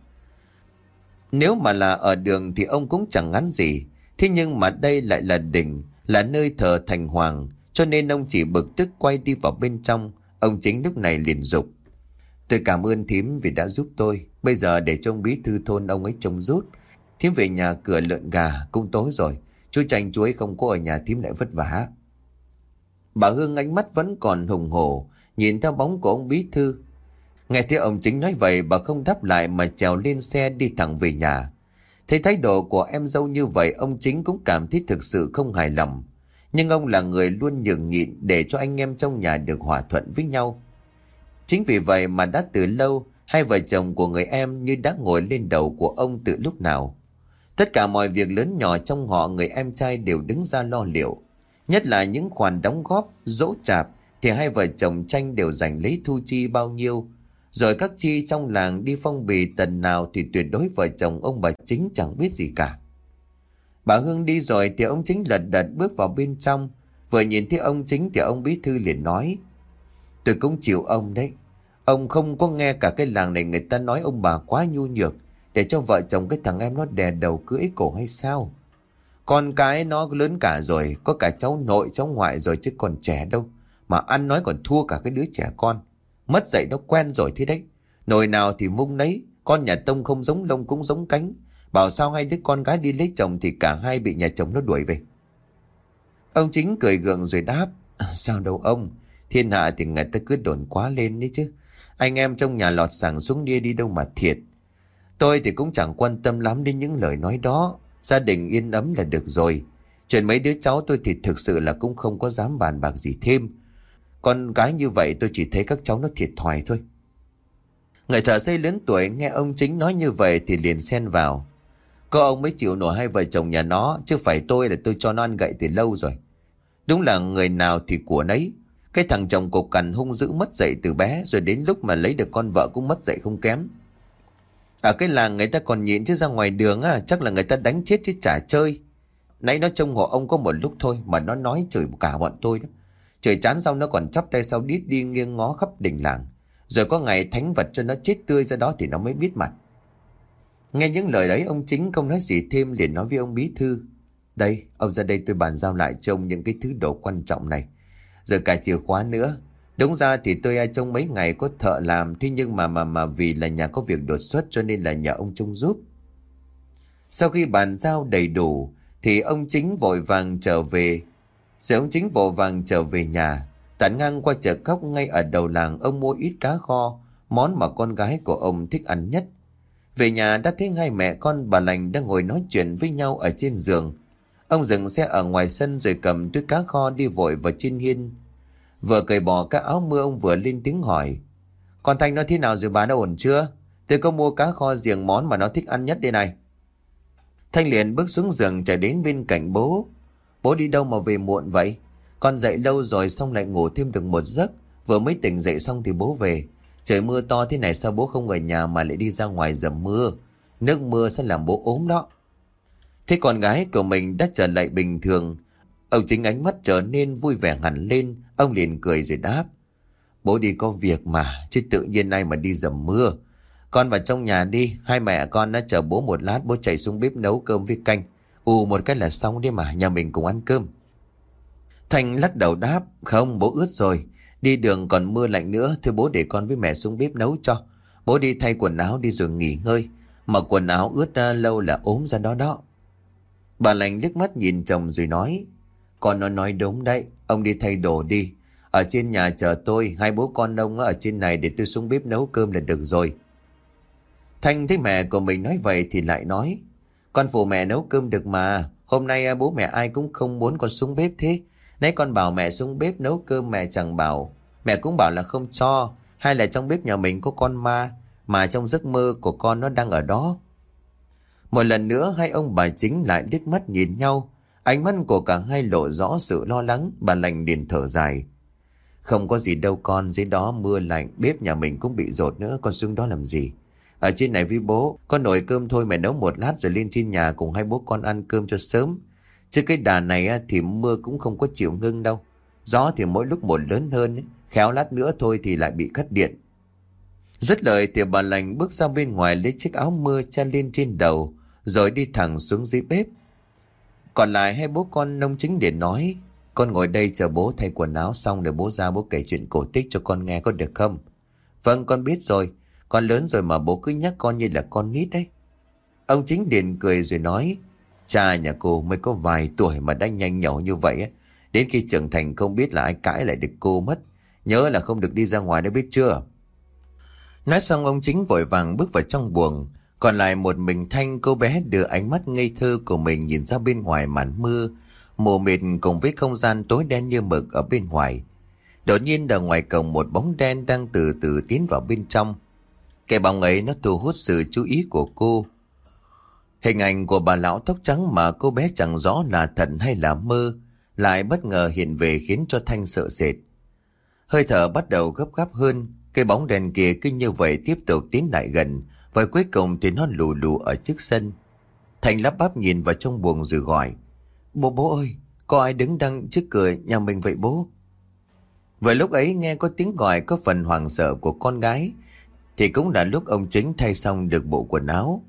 Nếu mà là ở đường thì ông cũng chẳng ngán gì, thế nhưng mà đây lại là đình, là nơi thờ thành hoàng, cho nên ông chỉ bực tức quay đi vào bên trong. Ông Chính lúc này liền dục: Tôi cảm ơn thím vì đã giúp tôi. Bây giờ để cho ông bí thư thôn ông ấy trông rút. Thím về nhà cửa lợn gà, cũng tối rồi. Chú Tranh chú ấy không có ở nhà, thím lại vất vả. Bà Hương ánh mắt vẫn còn hùng hổ nhìn theo bóng của ông bí thư. Nghe thấy ông Chính nói vậy, bà không đáp lại mà trèo lên xe đi thẳng về nhà. Thấy thái độ của em dâu như vậy, ông Chính cũng cảm thấy thực sự không hài lòng. Nhưng ông là người luôn nhường nhịn để cho anh em trong nhà được hòa thuận với nhau. Chính vì vậy mà đã từ lâu, hai vợ chồng của người em như đã ngồi lên đầu của ông từ lúc nào. Tất cả mọi việc lớn nhỏ trong họ, người em trai đều đứng ra lo liệu. Nhất là những khoản đóng góp, dỗ chạp thì hai vợ chồng Tranh đều dành lấy thu chi bao nhiêu. Rồi các chi trong làng đi phong bì tần nào thì tuyệt đối vợ chồng ông bà Chính chẳng biết gì cả. Bà Hương đi rồi thì ông Chính lật đật bước vào bên trong. Vừa nhìn thấy ông Chính thì ông bí thư liền nói: Tôi cũng chịu ông đấy. Ông không có nghe cả cái làng này người ta nói ông bà quá nhu nhược, để cho vợ chồng cái thằng em nó đè đầu cưỡi cổ hay sao? Con cái nó lớn cả rồi, có cả cháu nội cháu ngoại rồi chứ còn trẻ đâu. Mà ăn nói còn thua cả cái đứa trẻ con. Mất dạy nó quen rồi thế đấy. Nồi nào thì vung nấy, con nhà Tông không giống lông cũng giống cánh. Bảo sao hai đứa con gái đi lấy chồng thì cả hai bị nhà chồng nó đuổi về. Ông Chính cười gượng rồi đáp: Sao đâu ông, thiên hạ thì người ta cứ đồn quá lên đấy chứ. Anh em trong nhà lọt sảng xuống đia đi đâu mà thiệt. Tôi thì cũng chẳng quan tâm lắm đến những lời nói đó. Gia đình yên ấm là được rồi. Chuyện mấy đứa cháu tôi thì thực sự là cũng không có dám bàn bạc gì thêm. Con gái như vậy tôi chỉ thấy các cháu nó thiệt thòi thôi. Người thợ xây lớn tuổi nghe ông Chính nói như vậy thì liền xen vào: Có ông mới chịu nổi hai vợ chồng nhà nó, chứ phải tôi là tôi cho nó ăn gậy từ lâu rồi. Đúng là người nào thì của nấy. Cái thằng chồng cục cằn hung dữ mất dạy từ bé, rồi đến lúc mà lấy được con vợ cũng mất dạy không kém. Ở cái làng người ta còn nhịn chứ ra ngoài đường á, chắc là người ta đánh chết chứ chả chơi. Nãy nó trông hộ ông có một lúc thôi mà nó nói chửi cả bọn tôi đó. Chửi chán xong nó còn chắp tay sau đít đi nghiêng ngó khắp đình làng. Rồi có ngày thánh vật cho nó chết tươi ra đó thì nó mới biết mặt. Nghe những lời đấy, ông Chính không nói gì thêm, liền nói với ông bí thư: Đây, ông ra đây tôi bàn giao lại cho ông những cái thứ đồ quan trọng này. Rồi cả chìa khóa nữa. Đúng ra thì tôi ai trong mấy ngày có thợ làm, thế nhưng mà mà mà vì là nhà có việc đột xuất cho nên là nhờ ông trông giúp. Sau khi bàn giao đầy đủ thì ông Chính vội vàng trở về. Rồi ông Chính vội vàng trở về nhà. Tạt ngang qua chợ cóc ngay ở đầu làng, ông mua ít cá kho, món mà con gái của ông thích ăn nhất. Về nhà đã thấy hai mẹ con bà Lành đang ngồi nói chuyện với nhau ở trên giường. Ông dừng xe ở ngoài sân rồi cầm túi cá kho đi vội vào trên hiên. Vừa cởi bỏ cái áo mưa, ông vừa lên tiếng hỏi: Con Thanh nó thế nào rồi bà, đã ổn chưa? Tôi có mua cá kho riêng món mà nó thích ăn nhất đây này. Thanh liền bước xuống giường chạy đến bên cạnh bố. Bố đi đâu mà về muộn vậy? Con dậy lâu rồi xong lại ngủ thêm được một giấc. Vừa mới tỉnh dậy xong thì bố về. Trời mưa to thế này sao bố không ở nhà mà lại đi ra ngoài dầm mưa? Nước mưa sẽ làm bố ốm đó. Thế con gái của mình đã trở lại bình thường. Ông Chính ánh mắt trở nên vui vẻ hẳn lên. Ông liền cười rồi đáp. Bố đi có việc mà, chứ tự nhiên ai mà đi dầm mưa. Con vào trong nhà đi, hai mẹ con đã chờ bố một lát, bố chạy xuống bếp nấu cơm với canh. Ù một cái là xong đấy mà, nhà mình cùng ăn cơm. Thanh lắc đầu đáp. Không, bố ướt rồi. Đi đường còn mưa lạnh nữa. Thôi bố để con với mẹ xuống bếp nấu cho. Bố đi thay quần áo đi rồi nghỉ ngơi. Mà quần áo ướt ra lâu là ốm ra đó đó. Bà lành liếc mắt nhìn chồng rồi nói. Con nó nói đúng đấy. Ông đi thay đồ đi. Ở trên nhà chờ tôi. Hai bố con ông ở trên này để tôi xuống bếp nấu cơm là được rồi. Thanh thấy mẹ của mình nói vậy thì lại nói. Con phụ mẹ nấu cơm được mà. Hôm nay bố mẹ ai cũng không muốn con xuống bếp thế. Nãy con bảo mẹ xuống bếp nấu cơm mẹ chẳng bảo. Mẹ cũng bảo là không cho. Hay là trong bếp nhà mình có con ma. Mà trong giấc mơ của con nó đang ở đó. Một lần nữa hai ông bà Chính lại liếc mắt nhìn nhau. Ánh mắt của cả hai lộ rõ sự lo lắng. Bà lành liền thở dài. Không có gì đâu con. Dưới đó mưa lạnh. Bếp nhà mình cũng bị dột nữa. Con xuống đó làm gì? Ở trên này với bố. Con nồi cơm thôi mẹ nấu một lát rồi lên trên nhà cùng hai bố con ăn cơm cho sớm. Chứ cái đà này thì mưa cũng không có chịu ngưng đâu. Gió thì mỗi lúc một lớn hơn. Khéo lát nữa thôi thì lại bị cắt điện. Dứt lời thì bà lành bước ra bên ngoài lấy chiếc áo mưa che lên trên đầu. Rồi đi thẳng xuống dưới bếp. Còn lại hai bố con ông Chính để nói. Con ngồi đây chờ bố thay quần áo xong để bố ra bố kể chuyện cổ tích cho con nghe có được không? Vâng con biết rồi. Con lớn rồi mà bố cứ nhắc con như là con nít đấy. Ông Chính liền cười rồi nói. Cha nhà cô mới có vài tuổi mà đã nhanh nhẩu như vậy ấy. Đến khi trưởng thành không biết là ai cãi lại được cô mất. Nhớ là không được đi ra ngoài đấy biết chưa? Nói xong ông Chính vội vàng bước vào trong buồng. Còn lại một mình Thanh, cô bé đưa ánh mắt ngây thơ của mình nhìn ra bên ngoài màn mưa mù mịt cùng với không gian tối đen như mực ở bên ngoài. Đột nhiên ở ngoài cổng một bóng đen đang từ từ tiến vào bên trong. Cái bóng ấy nó thu hút sự chú ý của cô. Hình ảnh của bà lão tóc trắng mà cô bé chẳng rõ là thật hay là mơ lại bất ngờ hiện về khiến cho Thanh sợ sệt. Hơi thở bắt đầu gấp gáp hơn. Cái bóng đèn kia cứ như vậy tiếp tục tiến lại gần. Và cuối cùng thì nó lù lù ở trước sân. Thanh lắp bắp nhìn vào trong buồng rồi gọi. Bố bố ơi, có ai đứng đằng trước cửa nhà mình vậy bố? Vừa lúc ấy nghe có tiếng gọi có phần hoảng sợ của con gái. Thì cũng là lúc ông Chính thay xong được bộ quần áo.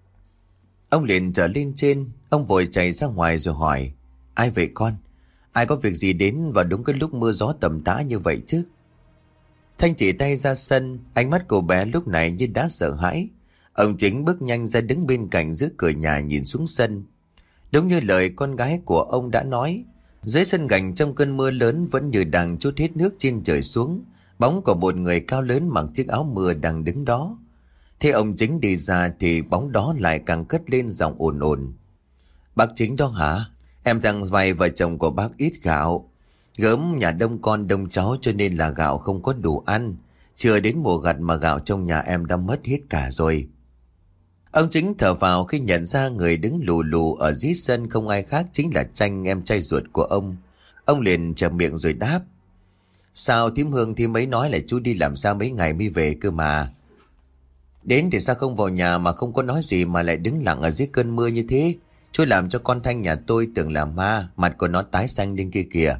Ông liền trở lên trên. Ông vội chạy ra ngoài rồi hỏi. Ai vậy con? Ai có việc gì đến vào đúng cái lúc mưa gió tầm tã như vậy chứ? Thanh chỉ tay ra sân. Ánh mắt cô bé lúc này như đã sợ hãi. Ông Chính bước nhanh ra đứng bên cạnh giữa cửa nhà nhìn xuống sân. Đúng như lời con gái của ông đã nói. Dưới sân gành trong cơn mưa lớn vẫn như đang trút hết nước trên trời xuống. Bóng của một người cao lớn mặc chiếc áo mưa đang đứng đó. Thế ông Chính đi ra thì bóng đó lại càng cất lên giọng ồn ồn. Bác Chính đó hả? Em đang vay vợ chồng của bác ít gạo. Gớm nhà đông con đông cháu cho nên là gạo không có đủ ăn. Chưa đến mùa gặt mà gạo trong nhà em đã mất hết cả rồi. Ông Chính thở vào khi nhận ra người đứng lù lù ở dưới sân không ai khác chính là Tranh, em trai ruột của ông. Ông liền chậm miệng rồi đáp. Sao thím Hương thím ấy nói là chú đi làm sao mấy ngày mới về cơ mà. Đến thì sao không vào nhà mà không có nói gì mà lại đứng lặng ở dưới cơn mưa như thế. Chú làm cho con Thanh nhà tôi tưởng là ma, mặt của nó tái xanh lên kia kìa.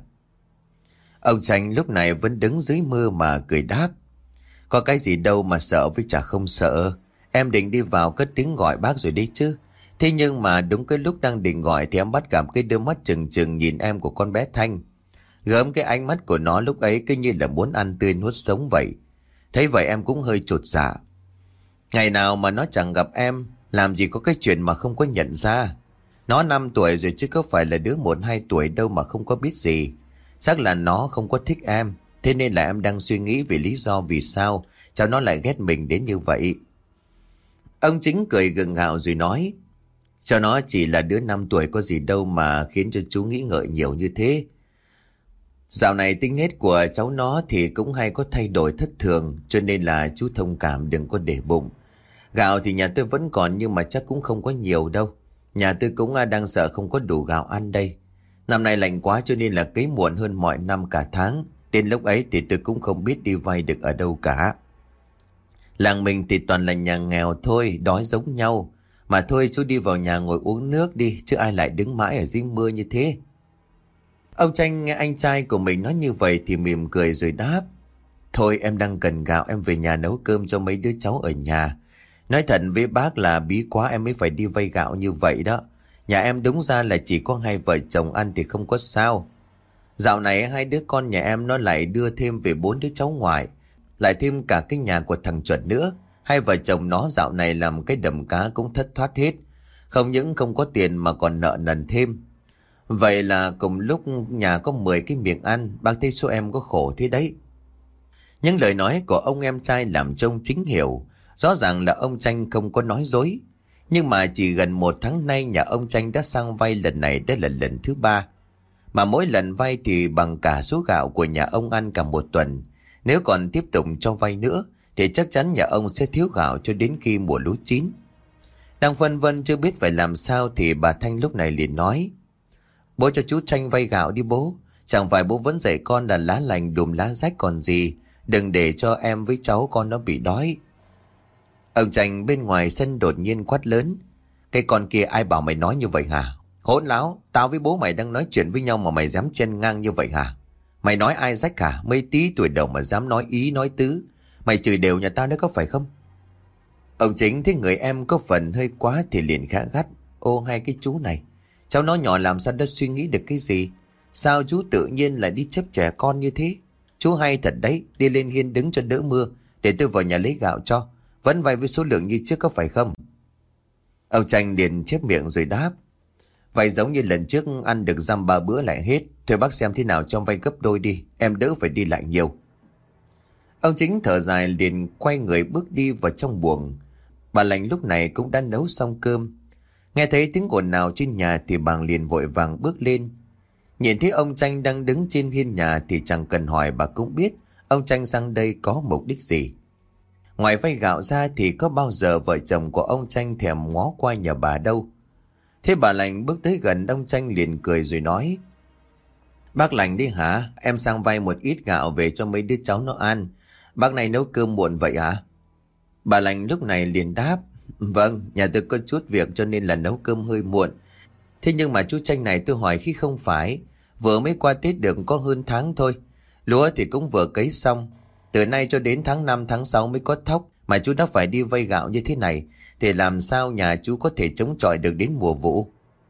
Ông Tranh lúc này vẫn đứng dưới mưa mà cười đáp. Có cái gì đâu mà sợ với chả không sợ. Em định đi vào cất tiếng gọi bác rồi đấy chứ. Thế nhưng mà đúng cái lúc đang định gọi thì em bắt gặp cái đôi mắt trừng trừng nhìn em của con bé Thanh. Gớm cái ánh mắt của nó lúc ấy cứ như là muốn ăn tươi nuốt sống vậy. Thấy vậy em cũng hơi chột dạ. Ngày nào mà nó chẳng gặp em, làm gì có cái chuyện mà không có nhận ra. Nó năm tuổi rồi chứ có phải là đứa một hai tuổi đâu mà không có biết gì. Chắc là nó không có thích em. Thế nên là em đang suy nghĩ về lý do vì sao cháu nó lại ghét mình đến như vậy. Ông Chính cười gượng gạo rồi nói. Cho nó chỉ là đứa năm tuổi có gì đâu mà khiến cho chú nghĩ ngợi nhiều như thế. Dạo này tính nết của cháu nó thì cũng hay có thay đổi thất thường. Cho nên là chú thông cảm đừng có để bụng. Gạo thì nhà tôi vẫn còn nhưng mà chắc cũng không có nhiều đâu. Nhà tôi cũng à, đang sợ không có đủ gạo ăn đây. Năm nay lạnh quá cho nên là cấy muộn hơn mọi năm cả tháng. Đến lúc ấy thì tôi cũng không biết đi vay được ở đâu cả. Làng mình thì toàn là nhà nghèo thôi, đói giống nhau. Mà thôi chú đi vào nhà ngồi uống nước đi, chứ ai lại đứng mãi ở dưới mưa như thế. Ông Tranh nghe anh trai của mình nói như vậy thì mỉm cười rồi đáp. Thôi em đang cần gạo, em về nhà nấu cơm cho mấy đứa cháu ở nhà. Nói thật với bác là bí quá em mới phải đi vay gạo như vậy đó. Nhà em đúng ra là chỉ có hai vợ chồng ăn thì không có sao. Dạo này hai đứa con nhà em nó lại đưa thêm về bốn đứa cháu ngoại. Lại thêm cả cái nhà của thằng Chuẩn nữa. Hai vợ chồng nó dạo này làm cái đầm cá cũng thất thoát hết. Không những không có tiền mà còn nợ nần thêm. Vậy là cùng lúc nhà có mười cái miệng ăn. Bác thấy số em có khổ thế đấy. Những lời nói của ông em trai làm trông chính hiểu. Rõ ràng là ông Tranh không có nói dối. Nhưng mà chỉ gần một tháng nay nhà ông Tranh đã sang vay lần này đã là lần thứ ba. Mà mỗi lần vay thì bằng cả số gạo của nhà ông ăn cả một tuần. Nếu còn tiếp tục cho vay nữa thì chắc chắn nhà ông sẽ thiếu gạo cho đến khi mùa lúa chín. Đang phân vân chưa biết phải làm sao thì bà Thanh lúc này liền nói. Bố cho chú Tranh vay gạo đi bố. Chẳng phải bố vẫn dạy con là lá lành đùm lá rách còn gì. Đừng để cho em với cháu con nó bị đói. Ông Tranh bên ngoài sân đột nhiên quát lớn. Cái con kia ai bảo mày nói như vậy hả? Hỗn láo, tao với bố mày đang nói chuyện với nhau mà mày dám chen ngang như vậy hả? Mày nói ai rách hả? Mấy tí tuổi đầu mà dám nói ý nói tứ. Mày chửi đều nhà tao đấy có phải không? Ông Chính thấy người em có phần hơi quá thì liền khá gắt. Ô hai cái chú này, cháu nó nhỏ làm sao đã suy nghĩ được cái gì? Sao chú tự nhiên lại đi chấp trẻ con như thế? Chú hay thật đấy, đi lên hiên đứng cho đỡ mưa, để tôi vào nhà lấy gạo cho. Vẫn vay với số lượng như trước có phải không? Ông Tranh liền chép miệng rồi đáp. Vậy giống như lần trước ăn được dăm ba bữa lại hết. Thôi bác xem thế nào cho vay gấp đôi đi, em đỡ phải đi lại nhiều. Ông Chính thở dài liền quay người bước đi vào trong buồng. Bà Lành lúc này cũng đã nấu xong cơm. Nghe thấy tiếng ồn nào trên nhà thì bà liền vội vàng bước lên. Nhìn thấy ông Tranh đang đứng trên hiên nhà thì chẳng cần hỏi bà cũng biết ông Tranh sang đây có mục đích gì. Ngoài vay gạo ra thì có bao giờ vợ chồng của ông Tranh thèm ngó qua nhà bà đâu. Thế bà Lành bước tới gần ông Tranh liền cười rồi nói. Bác Lành đi hả? Em sang vay một ít gạo về cho mấy đứa cháu nó ăn. Bác này nấu cơm muộn vậy hả? Bà Lành lúc này liền đáp. Vâng, nhà tôi có chút việc cho nên là nấu cơm hơi muộn. Thế nhưng mà chú Tranh này tôi hỏi khi không phải. Vừa mới qua Tết được có hơn tháng thôi. Lúa thì cũng vừa cấy xong. Từ nay cho đến tháng năm tháng sáu mới có thóc. Mà chú đã phải đi vay gạo như thế này thì làm sao nhà chú có thể chống chọi được đến mùa vụ?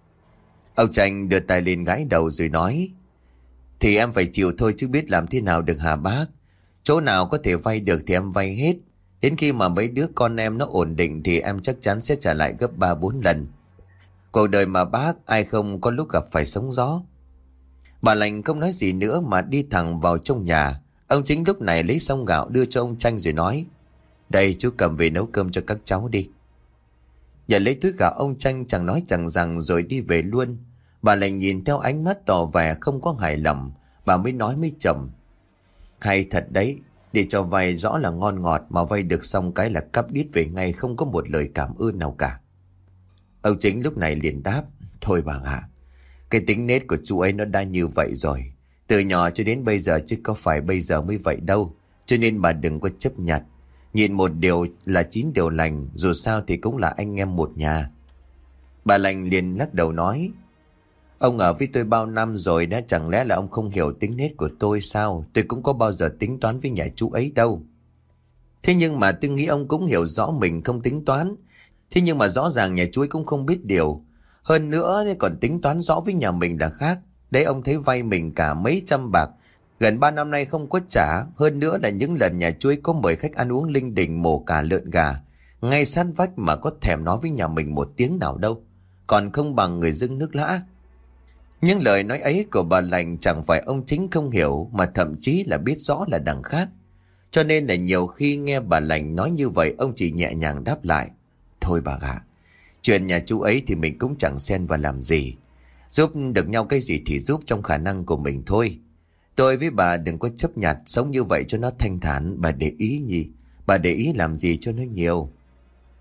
Ông Tranh đưa tay lên gãi đầu rồi nói. Thì em phải chịu thôi chứ biết làm thế nào được hả bác? Chỗ nào có thể vay được thì em vay hết. Đến khi mà mấy đứa con em nó ổn định thì em chắc chắn sẽ trả lại gấp ba bốn lần. Cuộc đời mà bác ai không có lúc gặp phải sóng gió. Bà Lành không nói gì nữa mà đi thẳng vào trong nhà. Ông Chính lúc này lấy xong gạo đưa cho ông Tranh rồi nói. Đây chú cầm về nấu cơm cho các cháu đi. Nhận lấy túi gạo ông Tranh chẳng nói chẳng rằng rồi đi về luôn. Bà Lành nhìn theo ánh mắt tỏ vẻ không có hài lòng. Bà mới nói với chồng. Hay thật đấy. Để cho vay rõ là ngon ngọt mà vay được xong cái là cắp đít về ngay không có một lời cảm ơn nào cả. Ông Chính lúc này liền đáp. Thôi bà ạ, cái tính nết của chú ấy nó đã như vậy rồi. Từ nhỏ cho đến bây giờ chứ có phải bây giờ mới vậy đâu. Cho nên bà đừng có chấp nhặt. Nhìn một điều là chín điều lành. Dù sao thì cũng là anh em một nhà. Bà Lành liền lắc đầu nói. Ông ở với tôi bao năm rồi đã, chẳng lẽ là ông không hiểu tính nết của tôi sao? Tôi cũng có bao giờ tính toán với nhà chú ấy đâu. Thế nhưng mà tôi nghĩ ông cũng hiểu rõ mình không tính toán. Thế nhưng mà rõ ràng nhà chú ấy cũng không biết điều. Hơn nữa còn tính toán rõ với nhà mình là khác. Đấy ông thấy vay mình cả mấy trăm bạc. Gần ba năm nay không có trả. Hơn nữa là những lần nhà chú ấy có mời khách ăn uống linh đình mổ cả lợn gà. Ngay sát vách mà có thèm nói với nhà mình một tiếng nào đâu. Còn không bằng người dưng nước lã. Những lời nói ấy của bà Lành chẳng phải ông Chính không hiểu mà thậm chí là biết rõ là đằng khác. Cho nên là nhiều khi nghe bà Lành nói như vậy ông chỉ nhẹ nhàng đáp lại. Thôi bà ạ, chuyện nhà chú ấy thì mình cũng chẳng xen vào làm gì. Giúp được nhau cái gì thì giúp trong khả năng của mình thôi. Tôi với bà đừng có chấp nhặt sống như vậy cho nó thanh thản. Bà để ý nhỉ? Bà để ý làm gì cho nó nhiều?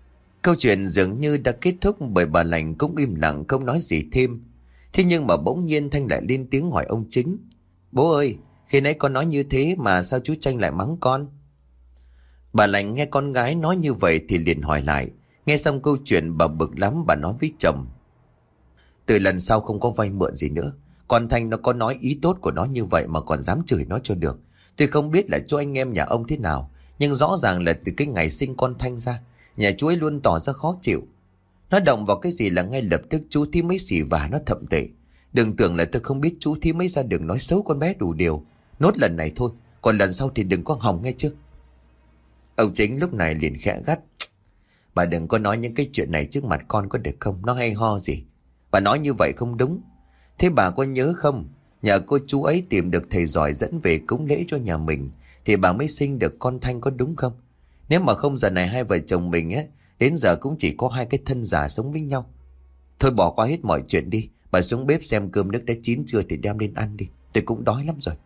Câu chuyện dường như đã kết thúc bởi bà lành cũng im lặng không nói gì thêm. Thế nhưng mà bỗng nhiên Thanh lại lên tiếng hỏi ông Chính. Bố ơi, khi nãy con nói như thế mà sao chú Tranh lại mắng con? Bà lành nghe con gái nói như vậy thì liền hỏi lại. Nghe xong câu chuyện bà bực lắm, bà nói với chồng. Từ lần sau không có vay mượn gì nữa. Con Thanh nó có nói ý tốt của nó như vậy mà còn dám chửi nó cho được. Tôi không biết là cho anh em nhà ông thế nào, nhưng rõ ràng là từ cái ngày sinh con Thanh ra, nhà chú ấy luôn tỏ ra khó chịu. Nó động vào cái gì là ngay lập tức chú thím mấy xỉ vả nó thậm tệ. Đừng tưởng là tôi không biết chú thím mấy ra đường nói xấu con bé đủ điều. Nốt lần này thôi, còn lần sau thì đừng có hòng nghe chưa. Ông Chính lúc này liền khẽ gắt. Bà đừng có nói những cái chuyện này trước mặt con có được không? Nó hay ho gì. Bà nói như vậy không đúng. Thế bà có nhớ không? Nhà cô chú ấy tìm được thầy giỏi dẫn về cúng lễ cho nhà mình thì bà mới sinh được con Thanh, có đúng không? Nếu mà không giờ này hai vợ chồng mình á, đến giờ cũng chỉ có hai cái thân già sống với nhau. Thôi bỏ qua hết mọi chuyện đi. Bà xuống bếp xem cơm nước đã chín chưa thì đem lên ăn đi. Tôi cũng đói lắm rồi.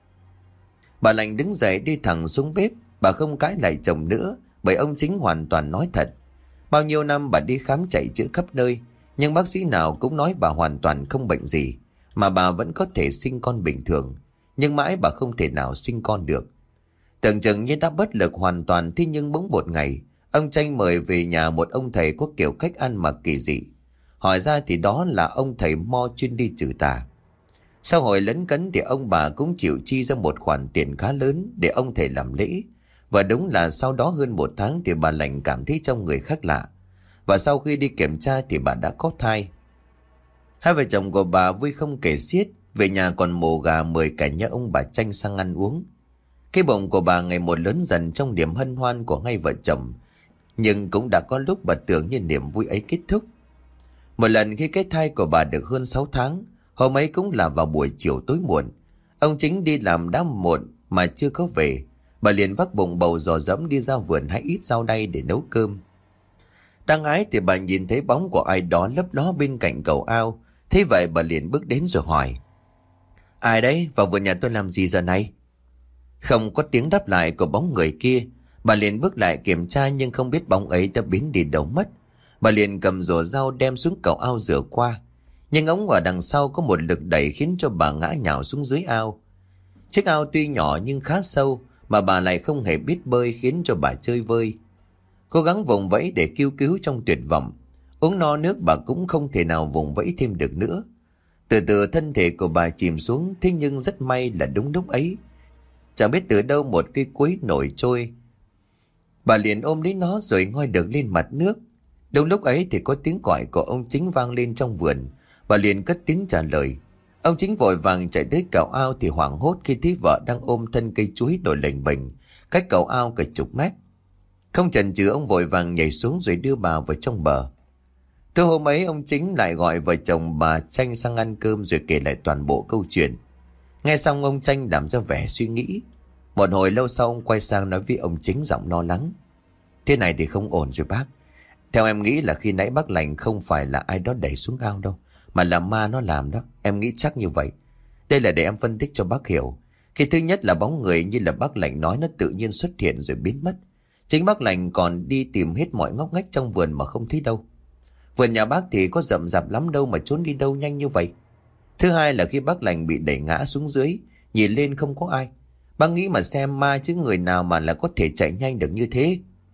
Bà lành đứng dậy đi thẳng xuống bếp. Bà không cãi lại chồng nữa, bởi ông Chính hoàn toàn nói thật. Bao nhiêu năm bà đi khám chạy chữa khắp nơi, nhưng bác sĩ nào cũng nói bà hoàn toàn không bệnh gì, mà bà vẫn có thể sinh con bình thường. Nhưng mãi bà không thể nào sinh con được. Tưởng chừng như đã bất lực hoàn toàn. Thế nhưng bỗng một ngày, ông Tranh mời về nhà một ông thầy có kiểu cách ăn mặc kỳ dị. Hỏi ra thì đó là ông thầy mo chuyên đi trừ tà. Sau hồi lấn cấn thì ông bà cũng chịu chi ra một khoản tiền khá lớn để ông thầy làm lễ. Và đúng là sau đó hơn một tháng thì bà lành cảm thấy trong người khác lạ. Và sau khi đi kiểm tra thì bà đã có thai. Hai vợ chồng của bà vui không kể xiết. Về nhà còn mổ gà mời cả nhà ông bà Tranh sang ăn uống. Cái bụng của bà ngày một lớn dần trong niềm hân hoan của hai vợ chồng. Nhưng cũng đã có lúc bà tưởng như niềm vui ấy kết thúc. Một lần khi cái thai của bà được hơn sáu tháng, hôm ấy cũng là vào buổi chiều tối muộn. Ông Chính đi làm đã muộn mà chưa có về. Bà liền vác bụng bầu dò dẫm đi ra vườn hái ít rau đay để nấu cơm. Đang ái thì bà nhìn thấy bóng của ai đó lấp ló bên cạnh cầu ao. Thế vậy bà liền bước đến rồi hỏi. Ai đấy, vào vườn nhà tôi làm gì giờ này? Không có tiếng đáp lại của bóng người kia. Bà liền bước lại kiểm tra nhưng không biết bóng ấy đã biến đi đâu mất. Bà liền cầm rổ rau đem xuống cầu ao rửa qua. Nhưng ống ở đằng sau có một lực đẩy khiến cho bà ngã nhào xuống dưới ao. Chiếc ao tuy nhỏ nhưng khá sâu, mà bà lại không hề biết bơi khiến cho bà chơi vơi. Cố gắng vùng vẫy để kêu cứu trong tuyệt vọng. Uống no nước bà cũng không thể nào vùng vẫy thêm được nữa. Từ từ thân thể của bà chìm xuống. Thế nhưng rất may là đúng lúc ấy, chẳng biết từ đâu một cây quế nổi trôi. Bà liền ôm lấy nó rồi ngoi được lên mặt nước. Đúng lúc ấy thì có tiếng gọi của ông Chính vang lên trong vườn. Bà liền cất tiếng trả lời. Ông Chính vội vàng chạy tới cầu ao thì hoảng hốt khi thấy vợ đang ôm thân cây chuối nổi lềnh bềnh cách cầu ao cả chục mét. Không chần chừ ông vội vàng nhảy xuống rồi đưa bà vào trong bờ. Từ hôm ấy ông Chính lại gọi vợ chồng bà Tranh sang ăn cơm rồi kể lại toàn bộ câu chuyện. Nghe xong ông Tranh làm ra vẻ suy nghĩ. Một hồi lâu sau ông quay sang nói với ông Chính giọng lo lắng. Thế này thì không ổn rồi bác. Theo em nghĩ là khi nãy bác lành không phải là ai đó đẩy xuống ao đâu, mà là ma nó làm đó. Em nghĩ chắc như vậy. Đây là để em phân tích cho bác hiểu. Cái thứ nhất là bóng người như là bác lành nói nó tự nhiên xuất hiện rồi biến mất. Chính bác lành còn đi tìm hết mọi ngóc ngách trong vườn mà không thấy đâu. Vườn nhà bác thì có rậm rạp lắm đâu mà trốn đi đâu nhanh như vậy. Thứ hai là khi bác lành bị đẩy ngã xuống dưới, nhìn lên không có ai. Bác nghĩ mà xem ma chứ người nào mà là có thể chạy nhanh được như thế.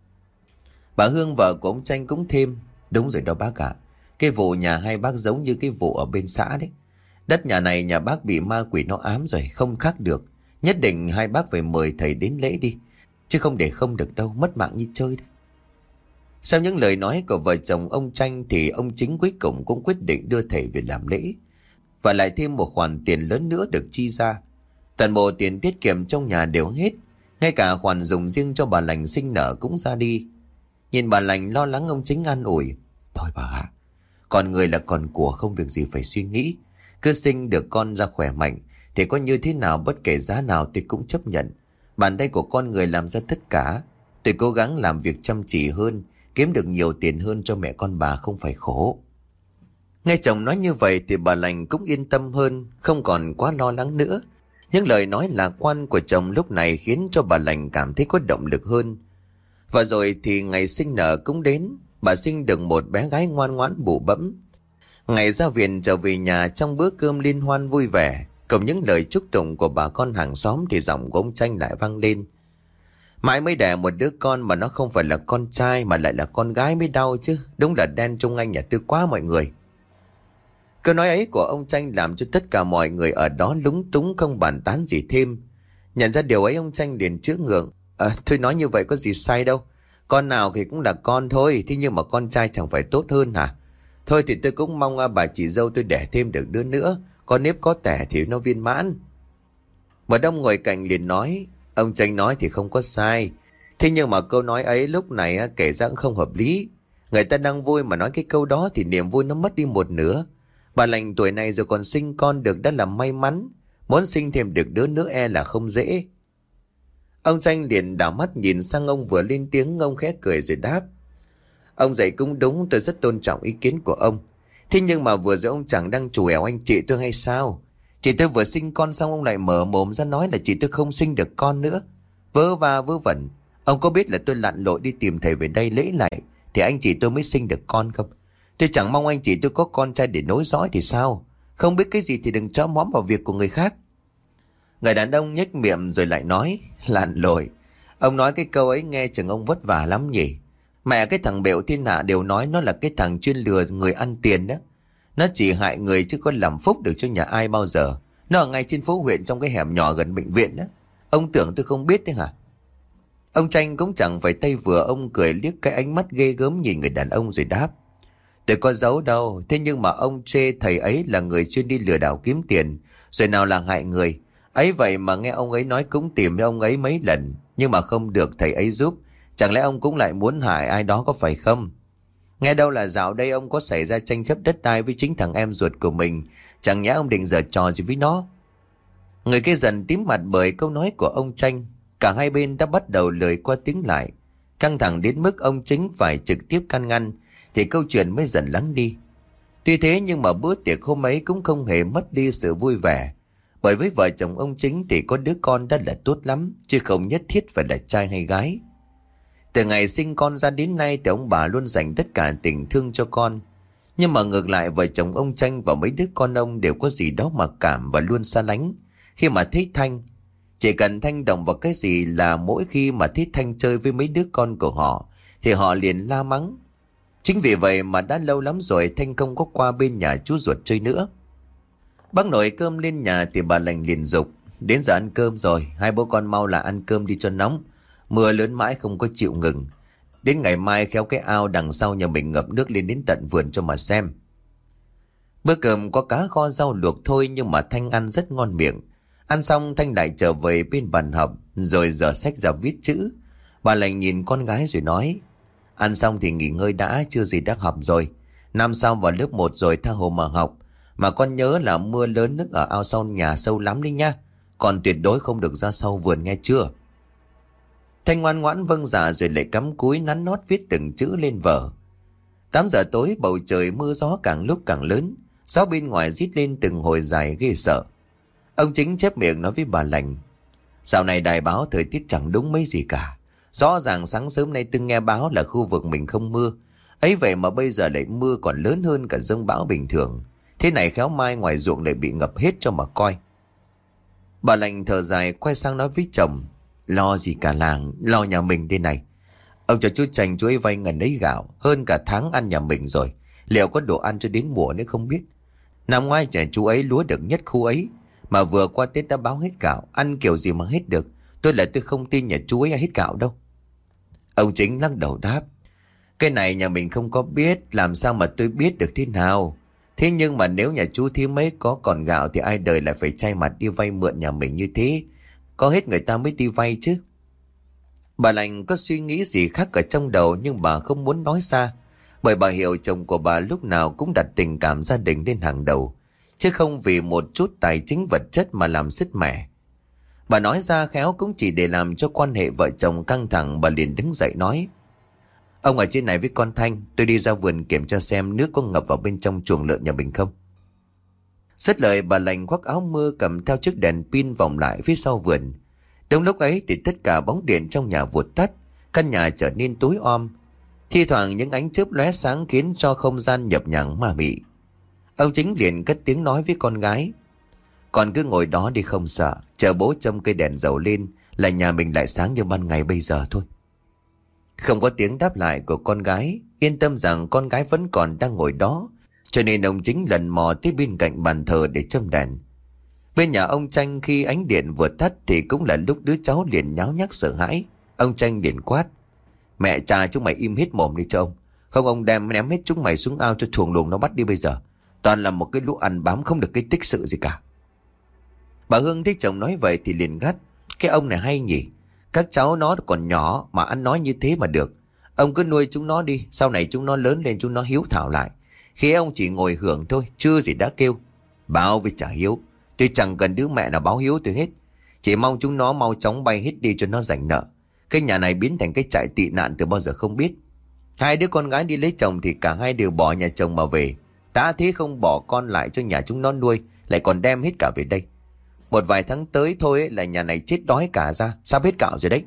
Bà Hương vợ của ông Tranh cũng thêm. Đúng rồi đó bác ạ. Cái vụ nhà hai bác giống như cái vụ ở bên xã đấy. Đất nhà này nhà bác bị ma quỷ nó ám rồi, không khác được. Nhất định hai bác phải mời thầy đến lễ đi, chứ không để không được đâu, mất mạng như chơi đấy. Sau những lời nói của vợ chồng ông Tranh thì ông Chính cuối cùng cũng quyết định đưa thầy về làm lễ. Và lại thêm một khoản tiền lớn nữa được chi ra. Toàn bộ tiền tiết kiệm trong nhà đều hết. Ngay cả khoản dùng riêng cho bà lành sinh nở cũng ra đi. Nhìn bà lành lo lắng ông Chính an ủi. Thôi bà ạ, con người là con của, không việc gì phải suy nghĩ. Cứ sinh được con ra khỏe mạnh thì có như thế nào bất kể giá nào tôi cũng chấp nhận. Bàn tay của con người làm ra tất cả. Tôi cố gắng làm việc chăm chỉ hơn, kiếm được nhiều tiền hơn cho mẹ con bà không phải khổ. Nghe chồng nói như vậy thì bà lành cũng yên tâm hơn, không còn quá lo lắng nữa. Những lời nói lạc quan của chồng lúc này khiến cho bà lành cảm thấy có động lực hơn. Và rồi thì ngày sinh nở cũng đến. bà sinh được một bé gái ngoan ngoãn bụ bẫm. Ngày ra viện trở về nhà, trong bữa cơm liên hoan vui vẻ, cùng những lời chúc tụng của bà con hàng xóm, thì giọng của ông Tranh lại vang lên: Mãi mới đẻ một đứa con mà nó không phải là con trai mà lại là con gái mới đau chứ. Đúng là đen Trung Anh nhà tôi quá mọi người. Câu nói ấy của ông Tranh làm cho tất cả mọi người ở đó lúng túng, không bàn tán gì thêm. Nhận ra điều ấy, ông Tranh liền chữa ngượng: À, thôi nói như vậy có gì sai đâu. Con nào thì cũng là con thôi, thế nhưng mà con trai chẳng phải tốt hơn hả? Thôi thì tôi cũng mong bà chị dâu tôi đẻ thêm được đứa nữa, con nếp có tẻ thì nó viên mãn. Một đông ngồi cạnh liền nói: Ông Tranh nói thì không có sai, thế nhưng mà câu nói ấy lúc này kể ra cũng không hợp lý. Người ta đang vui mà nói cái câu đó thì niềm vui nó mất đi một nửa. Bà lành tuổi này rồi còn sinh con được đã là may mắn, muốn sinh thêm được đứa nữa e là không dễ. Ông Tranh liền đảo mắt nhìn sang ông vừa lên tiếng, ông khẽ cười rồi đáp: Ông dạy cũng đúng, tôi rất tôn trọng ý kiến của ông. Thế nhưng mà vừa rồi ông chẳng đang trù ẻo anh chị tôi hay sao? Chị tôi vừa sinh con xong ông lại mở mồm ra nói là chị tôi không sinh được con nữa. Vớ va vớ vẩn. Ông có biết là tôi lặn lội đi tìm thầy về đây lễ lại thì anh chị tôi mới sinh được con không? Tôi chẳng mong anh chị tôi có con trai để nối dõi thì sao? Không biết cái gì thì đừng chó móm vào việc của người khác. Người đàn ông nhếch miệng rồi lại nói: Lặn lội. Ông nói cái câu ấy nghe chừng ông vất vả lắm nhỉ. Mẹ cái thằng bệu thiên hạ đều nói nó là cái thằng chuyên lừa người ăn tiền đó. Nó chỉ hại người chứ có làm phúc được cho nhà ai bao giờ. Nó ở ngay trên phố huyện trong cái hẻm nhỏ gần bệnh viện đó. Ông tưởng tôi không biết đấy hả? Ông Tranh cũng chẳng phải tay vừa, ông cười liếc cái ánh mắt ghê gớm nhìn người đàn ông rồi đáp: Tôi có giấu đâu, thế nhưng mà ông chê thầy ấy là người chuyên đi lừa đảo kiếm tiền, rồi nào là hại người. Ấy vậy mà nghe ông ấy nói cũng tìm với ông ấy mấy lần, nhưng mà không được thầy ấy giúp. Chẳng lẽ ông cũng lại muốn hại ai đó có phải không? Nghe đâu là dạo đây ông có xảy ra tranh chấp đất đai với chính thằng em ruột của mình. Chẳng nhẽ ông định giở trò gì với nó? Người kia dần tím mặt bởi câu nói của ông Tranh. Cả hai bên đã bắt đầu lời qua tiếng lại, căng thẳng đến mức ông Chính phải trực tiếp can ngăn thì câu chuyện mới dần lắng đi. Tuy thế nhưng mà bữa tiệc hôm ấy cũng không hề mất đi sự vui vẻ, bởi với vợ chồng ông Chính thì có đứa con đã là tốt lắm, chứ không nhất thiết phải là trai hay gái. Từ ngày sinh con ra đến nay thì ông bà luôn dành tất cả tình thương cho con. Nhưng mà ngược lại, vợ chồng ông Tranh và mấy đứa con ông đều có gì đó mặc cảm và luôn xa lánh khi mà thấy Thanh. Chỉ cần Thanh động vào cái gì là mỗi khi mà thấy Thanh chơi với mấy đứa con của họ thì họ liền la mắng. Chính vì vậy mà đã lâu lắm rồi Thanh không có qua bên nhà chú ruột chơi nữa. Bác nồi cơm lên nhà thì bà lành liền dục: Đến giờ ăn cơm rồi, hai bố con mau là ăn cơm đi cho nóng. Mưa lớn mãi không có chịu ngừng. Đến ngày mai khéo cái ao đằng sau nhà mình ngập nước lên đến tận vườn cho mà xem. Bữa cơm có cá kho rau luộc thôi nhưng mà Thanh ăn rất ngon miệng. Ăn xong Thanh lại trở về bên bàn học rồi dở sách ra viết chữ. Bà lành nhìn con gái rồi nói: Ăn xong thì nghỉ ngơi đã, chưa gì đã học rồi. Năm sau vào lớp một rồi tha hồ mà học. Mà con nhớ là mưa lớn nước ở ao sau nhà sâu lắm đi nha. Còn tuyệt đối không được ra sau vườn nghe chưa? Thanh ngoan ngoãn vâng dạ rồi lại cắm cúi nắn nót viết từng chữ lên vở. Tám giờ tối bầu trời mưa gió càng lúc càng lớn. Gió bên ngoài rít lên từng hồi dài ghê sợ. Ông Chính chép miệng nói với bà lành: Dạo này đài báo thời tiết chẳng đúng mấy gì cả. Rõ ràng sáng sớm nay tôi nghe báo là khu vực mình không mưa. Ấy vậy mà bây giờ lại mưa còn lớn hơn cả dông bão bình thường. Thế này khéo mai ngoài ruộng lại bị ngập hết cho mà coi. Bà lành thở dài quay sang nói với chồng: Lo gì cả làng, lo nhà mình đây này. Ông cho chú Trành chú ấy vay ngần ấy gạo, hơn cả tháng ăn nhà mình rồi. Liệu có đồ ăn cho đến mùa nữa không biết. Năm ngoái nhà chú ấy lúa được nhất khu ấy, mà vừa qua Tết đã báo hết gạo. Ăn kiểu gì mà hết được. Tôi là tôi không tin nhà chú ấy hết gạo đâu. Ông Chính lắc đầu đáp: Cái này nhà mình không có biết, làm sao mà tôi biết được thế nào. Thế nhưng mà nếu nhà chú thím ấy có còn gạo thì ai đời lại phải chay mặt đi vay mượn nhà mình như thế. Có hết người ta mới đi vay chứ. Bà lành có suy nghĩ gì khác ở trong đầu nhưng bà không muốn nói ra, bởi bà hiểu chồng của bà lúc nào cũng đặt tình cảm gia đình lên hàng đầu, chứ không vì một chút tài chính vật chất mà làm sứt mẻ. Bà nói ra khéo cũng chỉ để làm cho quan hệ vợ chồng căng thẳng. Bà liền đứng dậy nói: Ông ở trên này với con Thanh, tôi đi ra vườn kiểm tra xem nước có ngập vào bên trong chuồng lợn nhà mình không. Dứt lời bà lành khoác áo mưa cầm theo chiếc đèn pin vòng lại phía sau vườn. Trong lúc ấy thì tất cả bóng điện trong nhà vụt tắt, căn nhà trở nên tối om. Thi thoảng những ánh chớp lóe sáng khiến cho không gian nhập nhằng ma mị. Ông Chính liền cất tiếng nói với con gái: "Con cứ ngồi đó đi, không sợ. Chờ bố châm cây đèn dầu lên là nhà mình lại sáng như ban ngày bây giờ thôi." Không có tiếng đáp lại của con gái. Yên tâm rằng con gái vẫn còn đang ngồi đó, cho nên ông Chính lần mò tới bên cạnh bàn thờ để châm đèn. Bên nhà ông Tranh khi ánh điện vừa tắt thì cũng là lúc đứa cháu liền nháo nhác sợ hãi. Ông Tranh liền quát: "Mẹ cha chúng mày im hết mồm đi cho ông. Không ông đem ném hết chúng mày xuống ao cho thuồng luồng nó bắt đi bây giờ. Toàn là một cái lũ ăn bám không được cái tích sự gì cả." Bà Hương thấy chồng nói vậy thì liền gắt: "Cái ông này hay nhỉ. Các cháu nó còn nhỏ mà ăn nói như thế mà được. Ông cứ nuôi chúng nó đi, sau này chúng nó lớn lên chúng nó hiếu thảo lại. Khi ông chỉ ngồi hưởng thôi, chưa gì đã kêu. Báo với chả hiếu. Tôi chẳng cần đứa mẹ nào báo hiếu tôi hết. Chỉ mong chúng nó mau chóng bay hết đi cho nó rảnh nợ. Cái nhà này biến thành cái trại tị nạn từ bao giờ không biết. Hai đứa con gái đi lấy chồng thì cả hai đều bỏ nhà chồng mà về. Đã thế không bỏ con lại cho nhà chúng nó nuôi, lại còn đem hết cả về đây. Một vài tháng tới thôi ấy, là nhà này chết đói cả ra, sắp hết gạo rồi đấy."